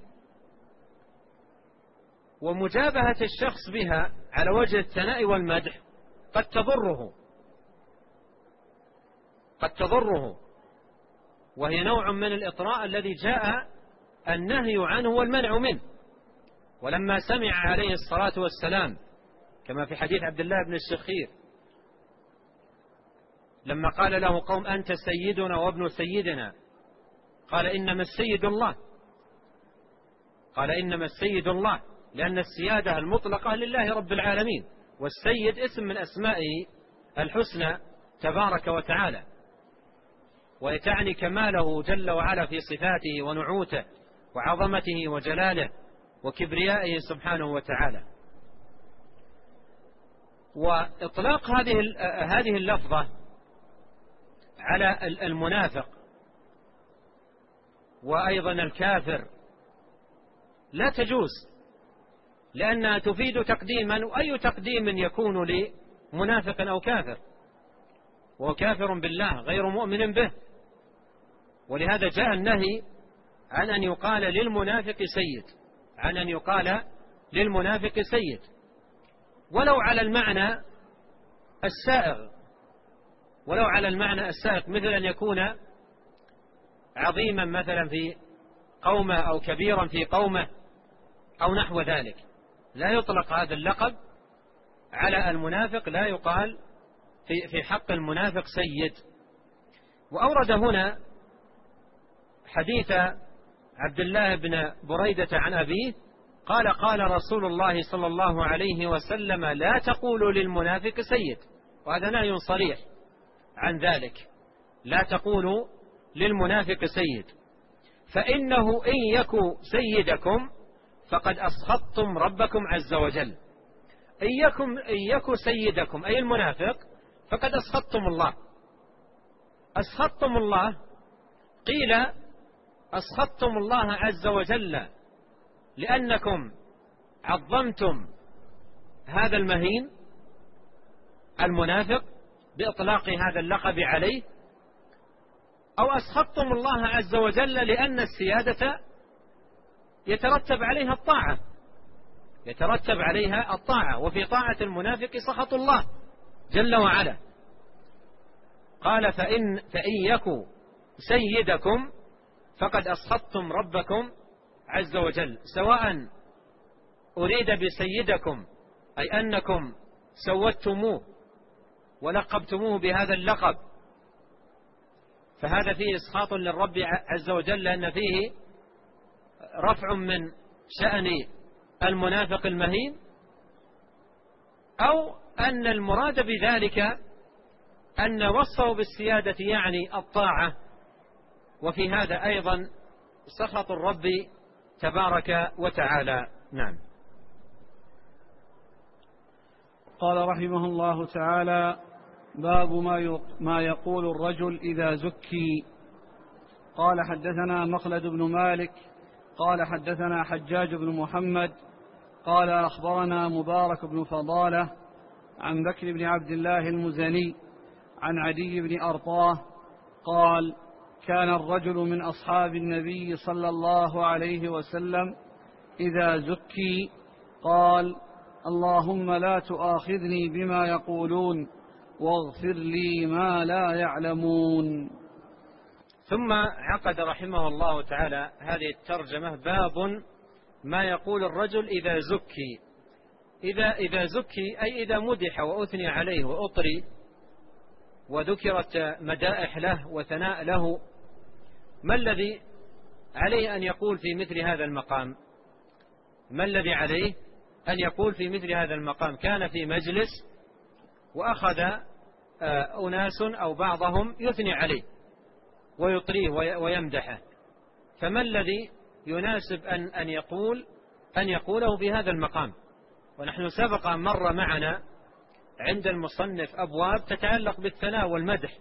ومجابهة الشخص بها على وجه الثناء والمدح قد تضره، وهي نوع من الإطراء الذي جاء النهي عنه والمنع منه. ولما سمع عليه الصلاة والسلام كما في حديث عبد الله بن الشخير لما قال له قوم: أنت سيدنا وابن سيدنا، قال: إنما السيد الله. قال: إنما السيد الله، لأن السيادة المطلقة لله رب العالمين، والسيد اسم من أسمائه الحسنى تبارك وتعالى، ويتعني كماله جل وعلا في صفاته ونعوته وعظمته وجلاله وكبريائه سبحانه وتعالى. وإطلاق هذه اللفظة على المنافق وأيضا الكافر لا تجوز، لأنها تفيد تقديما، وأي تقديم يكون لمنافق أو كافر، وهو كافر بالله غير مؤمن به. ولهذا جاء النهي عن أن يقال للمنافق سيد، عن أن يقال للمنافق سيد، ولو على المعنى السائغ، مثل أن يكون عظيما مثلا في قومه أو كبيرا في قومه أو نحو ذلك. لا يطلق هذا اللقب على المنافق، لا يقال في حق المنافق سيد. وأورد هنا حديث عبد الله بن بريدة عن أبيه قال: قال رسول الله صلى الله عليه وسلم: لا تقولوا للمنافق سيد. وهذا نهي صريح عن ذلك، لا تقولوا للمنافق سيد، فإنه إن يكو سيدكم فقد أسخطتم ربكم عز وجل. إن يكو سيدكم أي المنافق فقد أسخطتم الله. أسخطتم الله، قيل أسخطتم الله عز وجل لأنكم عظمتم هذا المهين المنافق بإطلاق هذا اللقب عليه، أو أسخطتم الله عز وجل لأن السيادة يترتب عليها الطاعة، وفي طاعة المنافق سخط الله جل وعلا. قال: فإن يكو سيدكم فقد أسخطتم ربكم عز وجل، سواء أريد بسيدكم أي أنكم سودتموه ولقبتموه بهذا اللقب، فهذا فيه إسخاط للرب عز وجل، لأن فيه رفع من شأن المنافق المهين، أو أن المراد بذلك أن وصفه بالسيادة يعني الطاعة، وفي هذا أيضا سخط الرب تبارك وتعالى. نعم. قال رحمه الله تعالى: باب ما يقول الرجل إذا زكي. قال: حدثنا مخلد بن مالك قال: حدثنا حجاج بن محمد قال: أخبرنا مبارك بن فضالة عن بكر بن عبد الله المزني عن عدي بن أرطاه قال: كان الرجل من أصحاب النبي صلى الله عليه وسلم إذا زكي قال: اللهم لا تؤاخذني بما يقولون واغفر لي ما لا يعلمون. ثم عقد رحمه الله تعالى هذه الترجمة: باب ما يقول الرجل إذا زكي. إذا زكي أي إذا مدح وأثني عليه وأطري وذكرت مدائح له وثناء له، ما الذي عليه أن يقول في مثل هذا المقام؟ ما الذي عليه أن يقول في مثل هذا المقام: كان في مجلس وأخذ أناس أو بعضهم يثني عليه ويطريه ويمدحه، فما الذي يناسب أن يقوله في هذا المقام؟ ونحن سبق أن مر معنا عند المصنف أبواب تتعلق بالثناء والمدح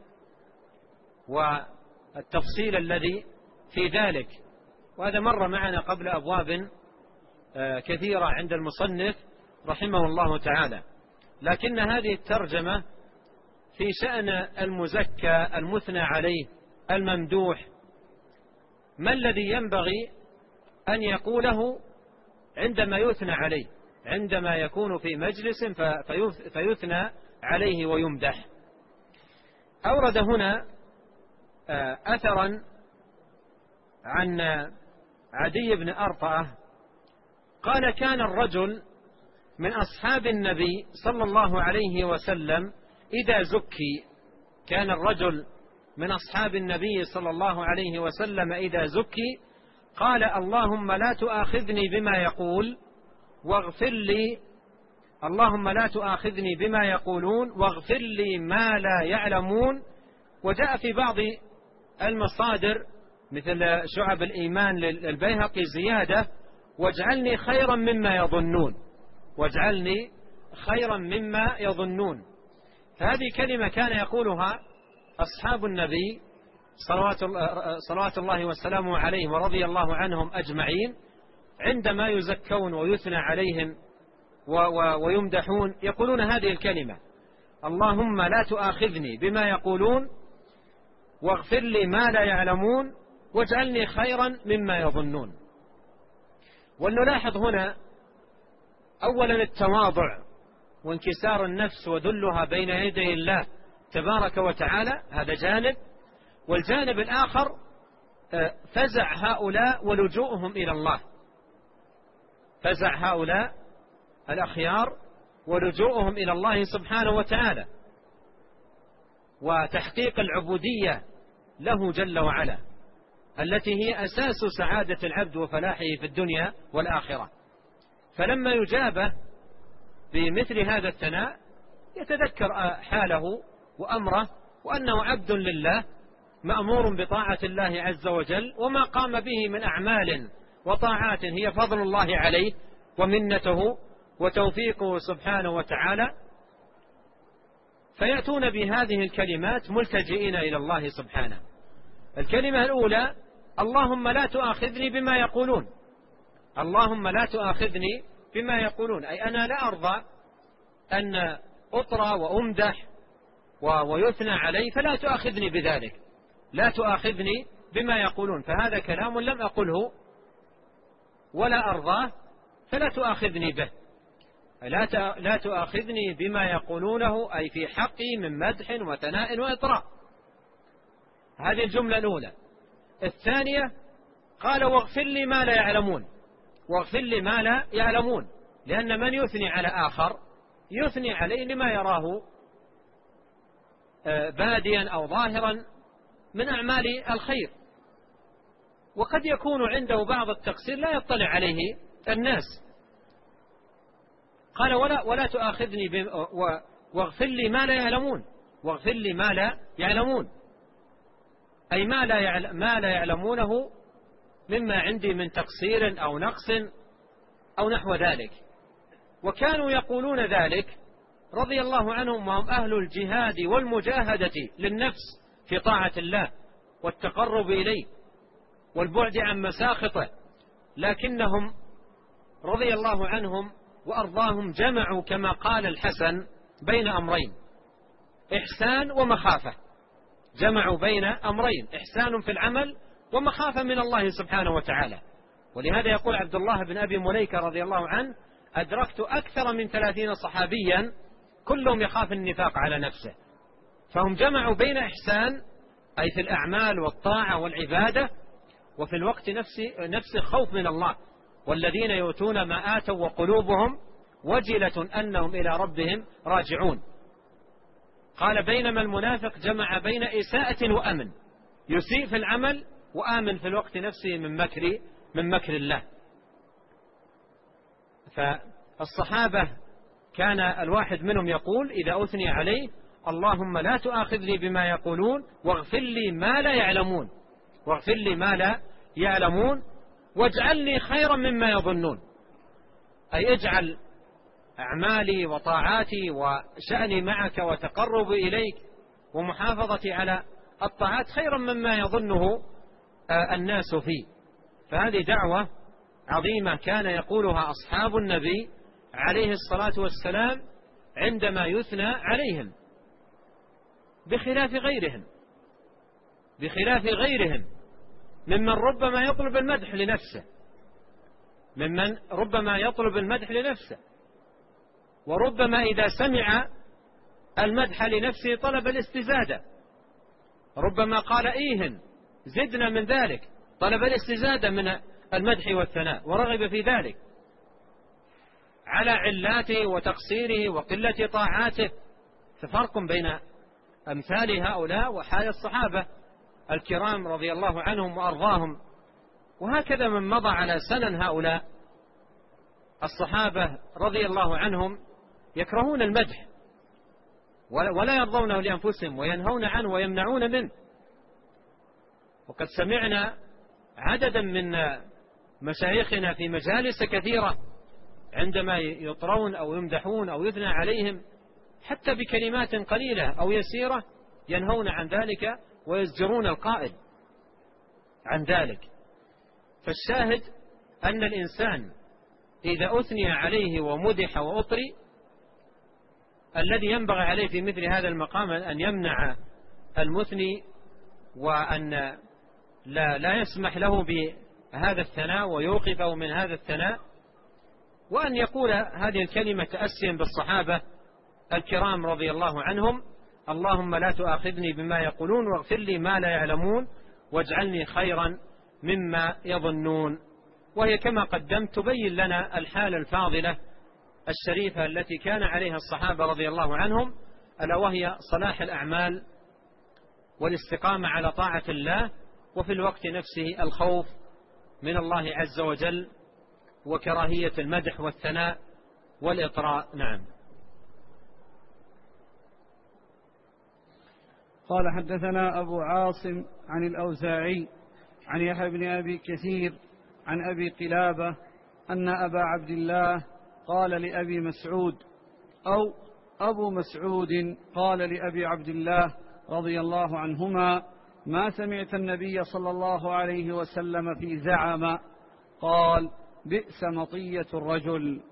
والتفصيل الذي في ذلك، وهذا مر معنا قبل أبواب كثيرة عند المصنف رحمه الله تعالى. لكن هذه الترجمة في شأن المزكى المثنى عليه الممدوح، ما الذي ينبغي أن يقوله عندما يثنى عليه، عندما يكون في مجلس فيثنى عليه ويمدح؟ أورد هنا أثرا عن عدي بن أرطأة قال: كان الرجل من أصحاب النبي صلى الله عليه وسلم إذا زكي، كان الرجل من أصحاب النبي صلى الله عليه وسلم إذا زكي قال: اللهم لا تؤاخذني بما يقول واغفر لي، اللهم لا تؤاخذني بما يقولون واغفر لي ما لا يعلمون. وجاء في بعض المصادر مثل شعب الإيمان للبيهقي زيادة: واجعلني خيرا مما يظنون، واجعلني خيرا مما يظنون. فهذه كلمة كان يقولها أصحاب النبي صلوات الله وسلامه عليه ورضي الله عنهم أجمعين عندما يزكون ويثنى عليهم ويمدحون، يقولون هذه الكلمة: اللهم لا تؤاخذني بما يقولون واغفر لي ما لا يعلمون واجعلني خيرا مما يظنون. ولنلاحظ هنا أولا التواضع وانكسار النفس وذلها بين يدي الله تبارك وتعالى، هذا جانب. والجانب الآخر فزع هؤلاء ولجوءهم إلى الله، فزع هؤلاء الأخيار ولجوءهم إلى الله سبحانه وتعالى وتحقيق العبودية له جل وعلا، التي هي أساس سعادة العبد وفلاحه في الدنيا والآخرة. فلما يجابه بمثل هذا الثناء يتذكر حاله وأمره، وأنه عبد لله مأمور بطاعة الله عز وجل، وما قام به من أعمال وطاعات هي فضل الله عليه ومنته وتوفيقه سبحانه وتعالى، فيأتون بهذه الكلمات ملتجئين إلى الله سبحانه. الكلمة الأولى: اللهم لا تؤاخذني بما يقولون، اللهم لا تؤاخذني بما يقولون، أي أنا لا أرضى أن أطرى وأمدح ويثنى علي، فلا تؤاخذني بذلك، لا تؤاخذني بما يقولون، فهذا كلام لم أقله ولا أرضاه، فلا تؤاخذني به، لا تؤاخذني بما يقولونه، أي في حقي من مدح وثناء وإطراء. هذه الجملة الأولى. الثانية قال: واغفر لي ما لا يعلمون، واغفر لي ما لا يعلمون، لأن من يثني على آخر يثني عليه لما يراه باديا أو ظاهرا من أعمال الخير، وقد يكون عنده بعض التقصير لا يطلع عليه الناس. قال: ولا تؤاخذني واغفر لي ما لا يعلمون، واغفر لي ما لا يعلمون، أي ما لا يعلمونه مما عندي من تقصير أو نقص أو نحو ذلك. وكانوا يقولون ذلك رضي الله عنهم وهم أهل الجهاد والمجاهدة للنفس في طاعة الله والتقرب إليه والبعد عن مساخطه، لكنهم رضي الله عنهم وأرضاهم جمعوا كما قال الحسن بين أمرين: إحسان ومخافة، جمعوا بين أمرين: إحسان في العمل ومخافة من الله سبحانه وتعالى. ولهذا يقول عبد الله بن أبي مليكة رضي الله عنه: أدركت أكثر من 30 صحابيا كلهم يخاف النفاق على نفسه. فهم جمعوا بين إحسان أي في الأعمال والطاعة والعبادة، وفي الوقت نفس خوف من الله، والذين يؤتون ما آتوا وقلوبهم وجلة أنهم إلى ربهم راجعون. قال: بينما المنافق جمع بين إساءة وأمن، يسيء في العمل وآمن في الوقت نفسه من مكر الله. الصحابة كان الواحد منهم يقول إذا أثني عليه: اللهم لا تؤاخذني بما يقولون واغفر لي ما لا يعلمون، واغفر لي ما لا يعلمون واجعلني خيرا مما يظنون، أي اجعل أعمالي وطاعاتي وشأني معك وتقربي إليك ومحافظتي على الطاعات خيرا مما يظنه الناس فيه. فهذه دعوة عظيمة كان يقولها أصحاب النبي عليه الصلاة والسلام عندما يثنى عليهم، بخلاف غيرهم ممن ربما يطلب المدح لنفسه، وربما إذا سمع المدح لنفسه طلب الاستزادة، ربما قال إيهن زدنا من ذلك، طلب الاستزادة من المدح والثناء ورغب في ذلك على علاته وتقصيره وقلة طاعاته. ففرق بين أمثال هؤلاء وحال الصحابة الكرام رضي الله عنهم وأرضاهم. وهكذا من مضى على سنن هؤلاء الصحابة رضي الله عنهم يكرهون المدح ولا يرضونه لأنفسهم وينهون عنه ويمنعون منه. وقد سمعنا عددا من مشايخنا في مجالس كثيرة عندما يطرون أو يمدحون أو يثنى عليهم حتى بكلمات قليلة أو يسيرة ينهون عن ذلك ويزجرون القائل عن ذلك. فالشاهد أن الإنسان إذا أثني عليه ومدح وأطري الذي ينبغي عليه في مثل هذا المقام أن يمنع المثني وأن لا يسمح له بهذا الثناء ويوقفه من هذا الثناء، وأن يقول هذه الكلمة تأسيا بالصحابة الكرام رضي الله عنهم: اللهم لا تؤاخذني بما يقولون واغفر لي ما لا يعلمون واجعلني خيرا مما يظنون. وهي كما قدمت تبين لنا الحالة الفاضلة الشريفة التي كان عليها الصحابة رضي الله عنهم، ألا وهي صلاح الأعمال والاستقامة على طاعة الله، وفي الوقت نفسه الخوف من الله عز وجل وكراهية المدح والثناء والإطراء. نعم. قال: حدثنا أبو عاصم عن الأوزاعي عن يحيى بن أبي كثير عن أبي قلابة أن أبا عبد الله قال لأبي مسعود أو أبو مسعود قال لأبي عبد الله رضي الله عنهما: ما سمعت النبي صلى الله عليه وسلم في زعم، قال: بئس مطية الرجل.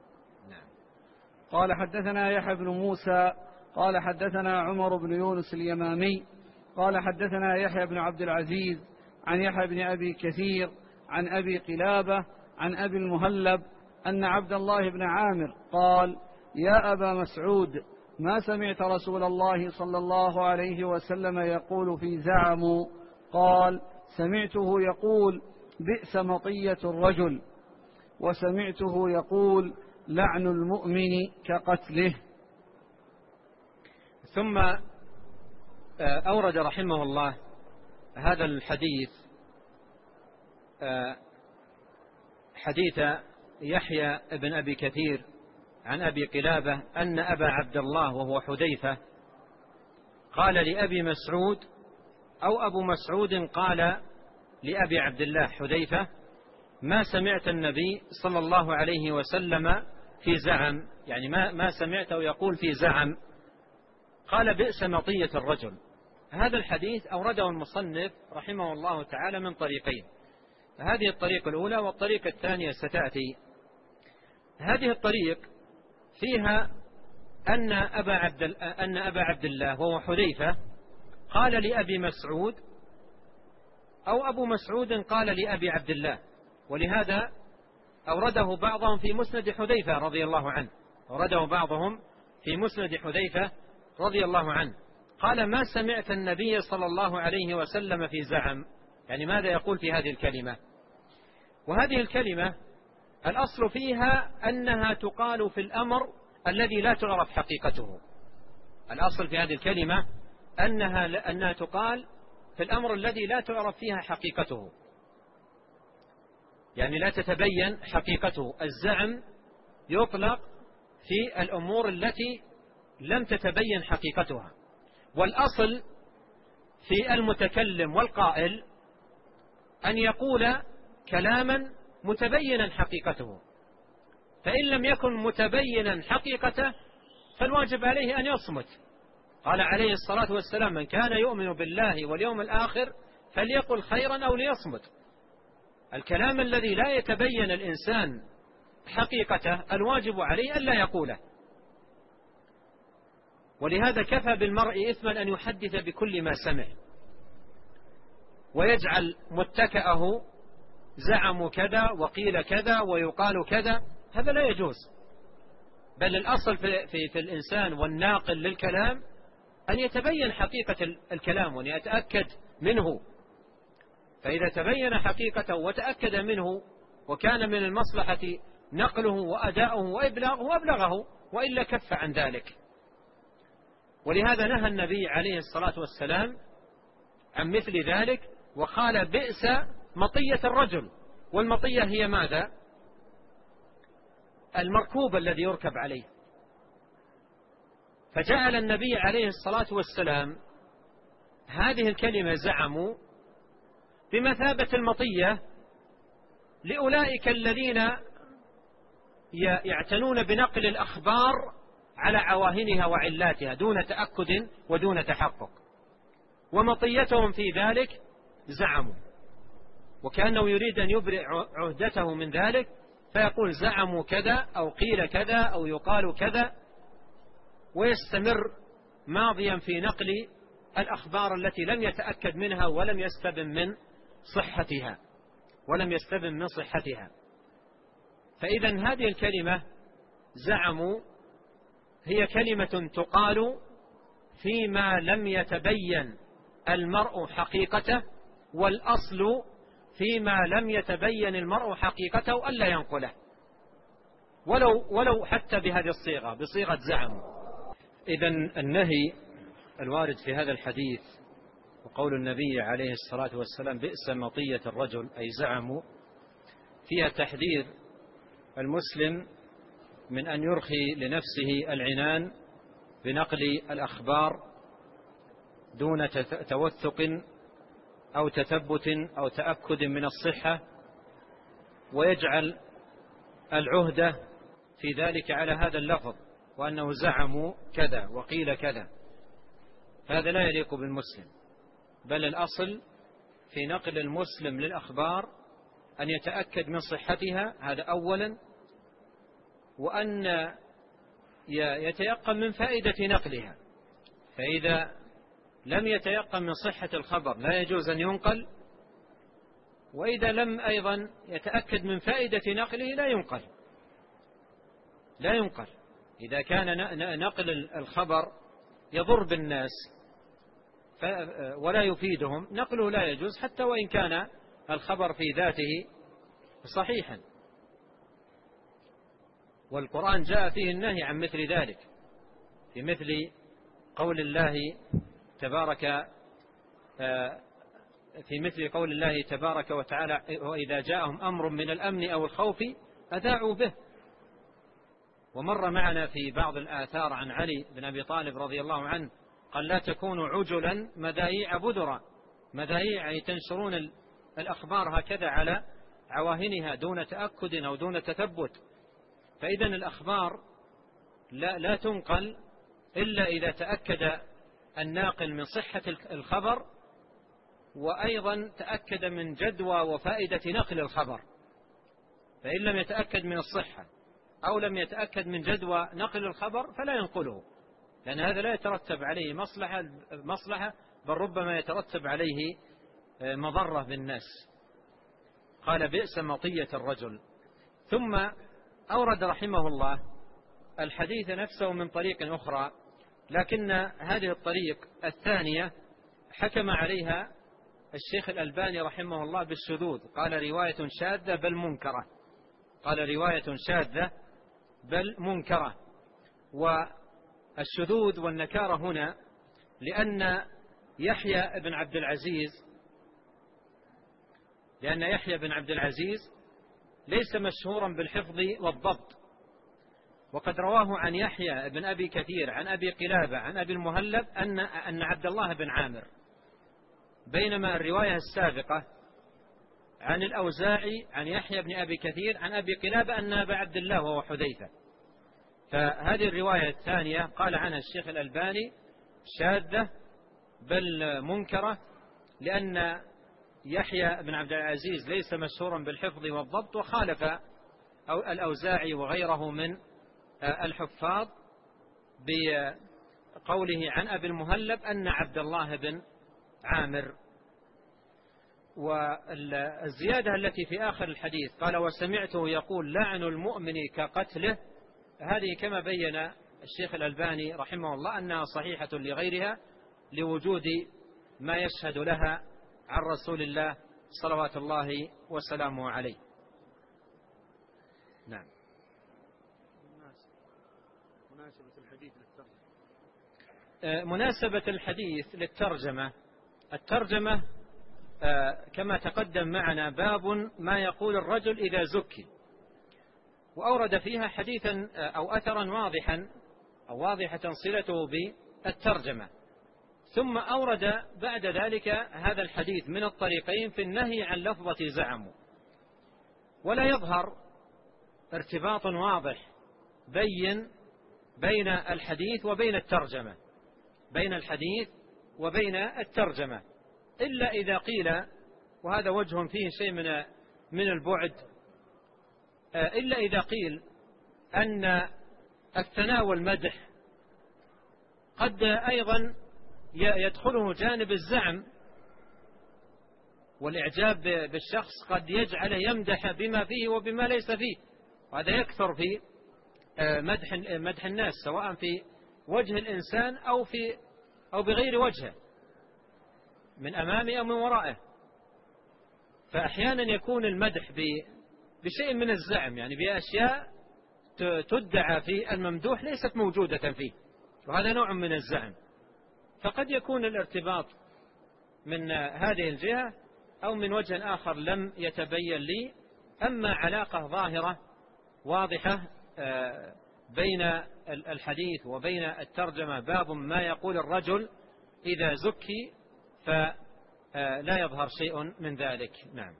قال: حدثنا يحيى بن موسى قال حدثنا عمر بن يونس اليمامي قال حدثنا يحيى بن عبد العزيز عن يحيى بن أبي كثير عن أبي قلابة عن أبي المهلب أن عبد الله بن عامر قال: يا أبا مسعود، ما سمعت رسول الله صلى الله عليه وسلم يقول في زعموا؟ قال: سمعته يقول: بئس مطية الرجل، وسمعته يقول: لعن المؤمن كقتله. ثم أورد رحمه الله هذا الحديث، حديث يحيى بن أبي كثير عن أبي قلابة أن أبا عبد الله وهو حذيفة قال لأبي مسعود أو أبو مسعود قال لأبي عبد الله حذيفة: ما سمعت النبي صلى الله عليه وسلم في زعم، يعني ما سمعته يقول في زعم. قال: بئس مطية الرجل. هذا الحديث أورده المصنف رحمه الله تعالى من طريقين، هذه الطريقة الأولى والطريقة الثانية ستأتي. هذه الطريق فيها أن أبا عبد الله وهو حذيفة قال لأبي مسعود أو أبو مسعود قال لأبي عبد الله، ولهذا أورده بعضهم في مسند حذيفة رضي الله عنه، أورده بعضهم في مسند حذيفة رضي الله عنه. قال: ما سمعت النبي صلى الله عليه وسلم في زعم، يعني ماذا يقول في هذه الكلمة؟ وهذه الكلمة الأصل فيها أنها تقال في الأمر الذي لا تعرف حقيقته. الأصل في هذه الكلمة أنها تقال في الأمر الذي لا تعرف فيها حقيقته، يعني لا تتبين حقيقته. الزعم يطلق في الأمور التي لم تتبين حقيقتها. والأصل في المتكلم والقائل أن يقول كلاما متبينا حقيقته، فإن لم يكن متبينا حقيقته فالواجب عليه أن يصمت. قال عليه الصلاة والسلام: من كان يؤمن بالله واليوم الآخر فليقل خيرا أو ليصمت. الكلام الذي لا يتبين الإنسان حقيقته الواجب عليه ألا يقوله. ولهذا كفى بالمرء إثما أن يحدث بكل ما سمع ويجعل متكأه زعموا كذا وقيل كذا ويقال كذا، هذا لا يجوز. بل الأصل في الإنسان والناقل للكلام أن يتبين حقيقة الكلام وأن يتأكد منه، فإذا تبين حقيقته وتأكد منه وكان من المصلحة نقله وأداؤه وإبلاغه أبلغه، وإلا كف عن ذلك. ولهذا نهى النبي عليه الصلاة والسلام عن مثل ذلك، وقال: بئس مطية الرجل. والمطية هي ماذا؟ المركوب الذي يركب عليه. فجعل النبي عليه الصلاة والسلام هذه الكلمة زعموا بمثابة المطية لأولئك الذين يعتنون بنقل الأخبار على عواهنها وعلاتها دون تأكد ودون تحقق، ومطيتهم في ذلك زعموا، وكأنه يريد أن يبرئ عهدته من ذلك، فيقول زعموا كذا أو قيل كذا أو يقال كذا، ويستمر ماضيا في نقل الأخبار التي لم يتأكد منها ولم يستبن من صحتها. فإذا هذه الكلمة زعموا هي كلمة تقال فيما لم يتبين المرء حقيقته، والأصل فيما لم يتبين المرء حقيقته ألا ينقله، ولو حتى بهذه الصيغة، بصيغة زعموا. إذن النهي الوارد في هذا الحديث وقول النبي عليه الصلاة والسلام: بئس مطية الرجل، أي زعموا، فيها تحذير المسلم من أن يرخي لنفسه العنان بنقل الأخبار دون توثق أو تثبت أو تأكد من الصحة، ويجعل العهدة في ذلك على هذا اللفظ، وأنه زعموا كذا وقيل كذا. هذا لا يليق بالمسلم، بل الأصل في نقل المسلم للأخبار أن يتأكد من صحتها، هذا أولا، وأن يتيقن من فائدة نقلها. فإذا لم يتيقن من صحة الخبر لا يجوز أن ينقل، وإذا لم أيضا يتأكد من فائدة نقله لا ينقل. إذا كان نقل الخبر يضر بالناس ولا يفيدهم، نقله لا يجوز حتى وإن كان الخبر في ذاته صحيحا. والقرآن جاء فيه النهي عن مثل ذلك، في مثل قول الله تبارك وتعالى: وإذا جاءهم أمر من الأمن أو الخوف أذاعوا به. ومر معنا في بعض الآثار عن علي بن أبي طالب رضي الله عنه قال: لا تكونوا عجلا مذايع بدرا، مذايع أي تنشرون الأخبار هكذا على عواهنها دون تأكد أو دون تثبت. فإذا الأخبار لا تنقل إلا إذا تأكد الناقل من صحة الخبر، وأيضا تأكد من جدوى وفائدة نقل الخبر. فإن لم يتأكد من الصحة أو لم يتأكد من جدوى نقل الخبر فلا ينقله، لأن هذا لا يترتب عليه مصلحة، بل ربما يترتب عليه مضرة بالناس. قال: بئس مطية الرجل. ثم أورد رحمه الله الحديث نفسه من طريق أخرى، لكن هذه الطريق الثانية حكم عليها الشيخ الألباني رحمه الله بالشذوذ، قال: رواية شاذة بل منكرة. والشذوذ والنكارة هنا لأن يحيى بن عبد العزيز ليس مشهورا بالحفظ والضبط، وقد رواه عن يحيى بن أبي كثير عن أبي قلابة عن أبي المهلب أن عبد الله بن عامر، بينما الرواية السابقة عن الأوزاعي عن يحيى بن أبي كثير عن أبي قلابة أن أبا عبد الله وهو حذيفة. فهذه الرواية الثانية قال عنها الشيخ الألباني شاذة بل منكرة، لأن يحيى بن عبد العزيز ليس مشهورا بالحفظ والضبط، وخالف الأوزاعي وغيره من الحفاظ بقوله عن أبي المهلب أن عبد الله بن عامر. والزيادة التي في آخر الحديث قال وسمعته يقول لعن المؤمن كقتله، هذه كما بين الشيخ الألباني رحمه الله أنها صحيحة لغيرها لوجود ما يشهد لها عن رسول الله صلوات الله وسلامه عليه. نعم. مناسبة الحديث للترجمة. الترجمة كما تقدم معنا باب ما يقول الرجل إذا زكي، وأورد فيها حديثا أو أثرا واضحا أو واضحة صلته بالترجمة، ثم أورد بعد ذلك هذا الحديث من الطريقين في النهي عن لفظة زعموا. ولا يظهر ارتباط واضح بين الحديث وبين الترجمة، بين الحديث وبين الترجمة، إلا إذا قيل، وهذا وجه فيه شيء من البعد، إلا إذا قيل أن الثناء والمدح قد أيضا يدخله جانب الزعم والإعجاب بالشخص، قد يجعله يمدح بما فيه وبما ليس فيه، وهذا يكثر في مدح الناس سواء في وجه الإنسان أو بغير وجهه، من أمامه أو من ورائه. فأحيانا يكون المدح بشيء من الزعم، يعني بأشياء تدعى في الممدوح ليست موجودة فيه، وهذا نوع من الزعم. فقد يكون الارتباط من هذه الجهة أو من وجه آخر لم يتبين لي. أما علاقة ظاهرة واضحة بين الحديث وبين الترجمة باب ما يقول الرجل إذا زكي، فلا يظهر شيء من ذلك. نعم.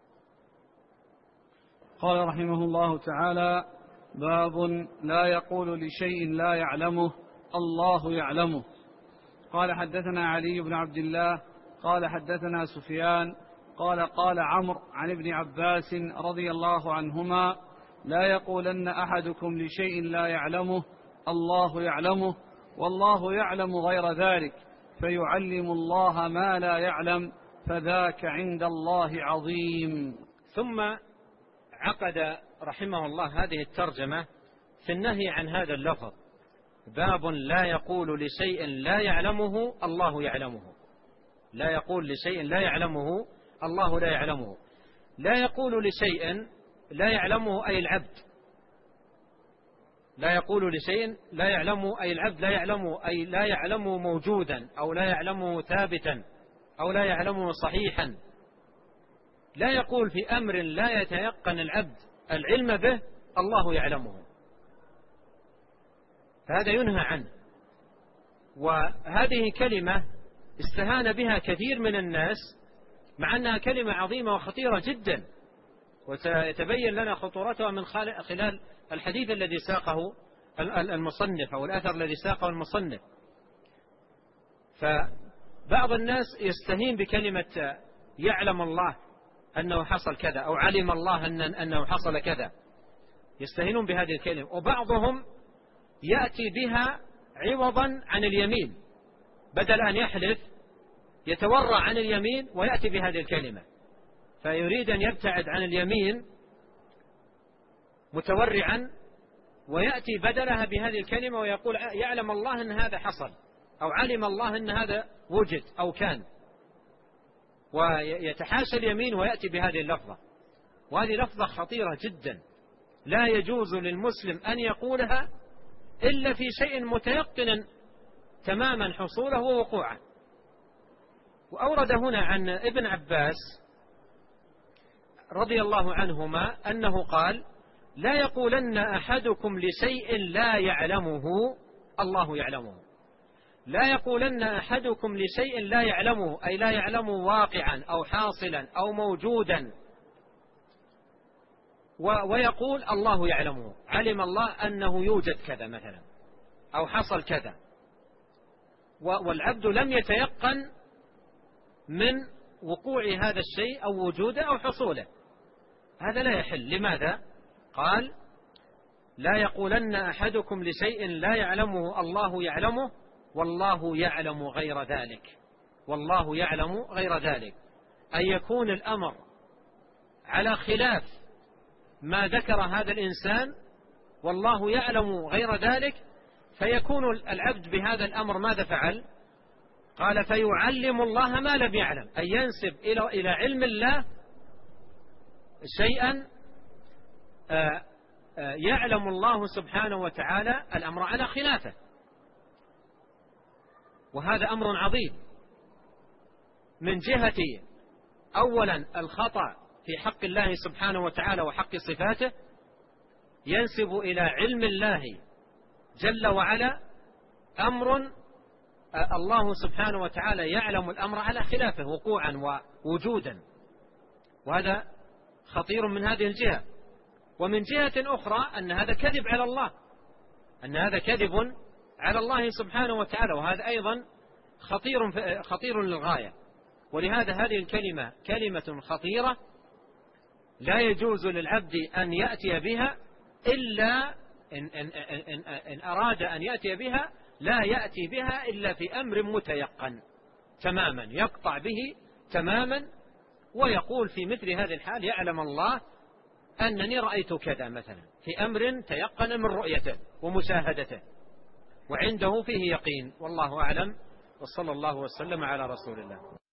قال رحمه الله تعالى باب لا يقول لشيء لا يعلمه الله يعلمه. قال حدثنا علي بن عبد الله قال حدثنا سفيان قال عمرو عن ابن عباس رضي الله عنهما لا يقولن أحدكم لشيء لا يعلمه الله يعلمه والله يعلم غير ذلك فيعلم الله ما لا يعلم فذاك عند الله عظيم. ثم عقد رحمه الله هذه الترجمة في النهي عن هذا اللفظ، باب لا يقول لشيء لا يعلمه الله يعلمه. لا يقول لشيء لا يعلمه الله لا يعلمه. لا يقول لشيء لا يعلمه أي العبد، لا يقول لشيء لا يعلمه أي العبد، لا يعلمه أي لا يعلمه موجودا أو لا يعلمه ثابتا أو لا يعلمه صحيحا. لا يقول في أمر لا يتيقن العبد العلم به الله يعلمه، فهذا ينهى عنه. وهذه كلمة استهان بها كثير من الناس مع أنها كلمة عظيمة وخطيرة جدا، وسيتبين لنا خطورتها من خلال الحديث الذي ساقه المصنف أو الأثر الذي ساقه المصنف. فبعض الناس يستهين بكلمة يعلم الله أنه حصل كذا أو علم الله أنه حصل كذا، يستهينون بهذه الكلمة. وبعضهم يأتي بها عوضا عن اليمين، بدل أن يحلف يتورع عن اليمين ويأتي بهذه الكلمة، فيريد أن يبتعد عن اليمين متورعا ويأتي بدلها بهذه الكلمة ويقول يعلم الله أن هذا حصل أو علم الله أن هذا وجد أو كان، ويتحاشى اليمين ويأتي بهذه اللفظة. وهذه لفظة خطيرة جدا لا يجوز للمسلم أن يقولها إلا في شيء متيقن تماما حصوله ووقوعه. وأورد هنا عن ابن عباس رضي الله عنهما أنه قال لا يقولن أحدكم لشيء لا يعلمه الله يعلمه. لا يقولن أحدكم لشيء لا يعلمه، أي لا يعلمه واقعا أو حاصلا أو موجودا، ويقول الله يعلمه، علم الله أنه يوجد كذا مثلا أو حصل كذا، والعبد لم يتيقن من وقوع هذا الشيء أو وجوده أو حصوله، هذا لا يحل. لماذا؟ قال لا يقولن أحدكم لشيء لا يعلمه الله يعلمه والله يعلم غير ذلك. والله يعلم غير ذلك، أن يكون الأمر على خلاف ما ذكر هذا الإنسان والله يعلم غير ذلك، فيكون العبد بهذا الأمر ماذا فعل؟ قال فيعلم الله ما لم يعلم، أي ينسب إلى علم الله شيئا يعلم الله سبحانه وتعالى الأمر على خلافه، وهذا أمر عظيم من جهة أولا الخطأ في حق الله سبحانه وتعالى وحق صفاته، ينسب إلى علم الله جل وعلا أمر الله سبحانه وتعالى يعلم الأمر على خلافه وقوعا ووجودا، وهذا خطير من هذه الجهة. ومن جهة أخرى أن هذا كذب على الله، أن هذا كذب على الله سبحانه وتعالى، وهذا أيضا خطير للغاية. ولهذا هذه الكلمة كلمة خطيرة لا يجوز للعبد أن يأتي بها إلا إن أراد أن يأتي بها، لا يأتي بها إلا في أمر متيقن تماما، يقطع به تماما ويقول في مثل هذه الحال يعلم الله أنني رأيت كذا مثلا، في أمر تيقن من رؤيته ومشاهدته وعنده فيه يقين. والله أعلم، وصلى الله وسلم على رسول الله.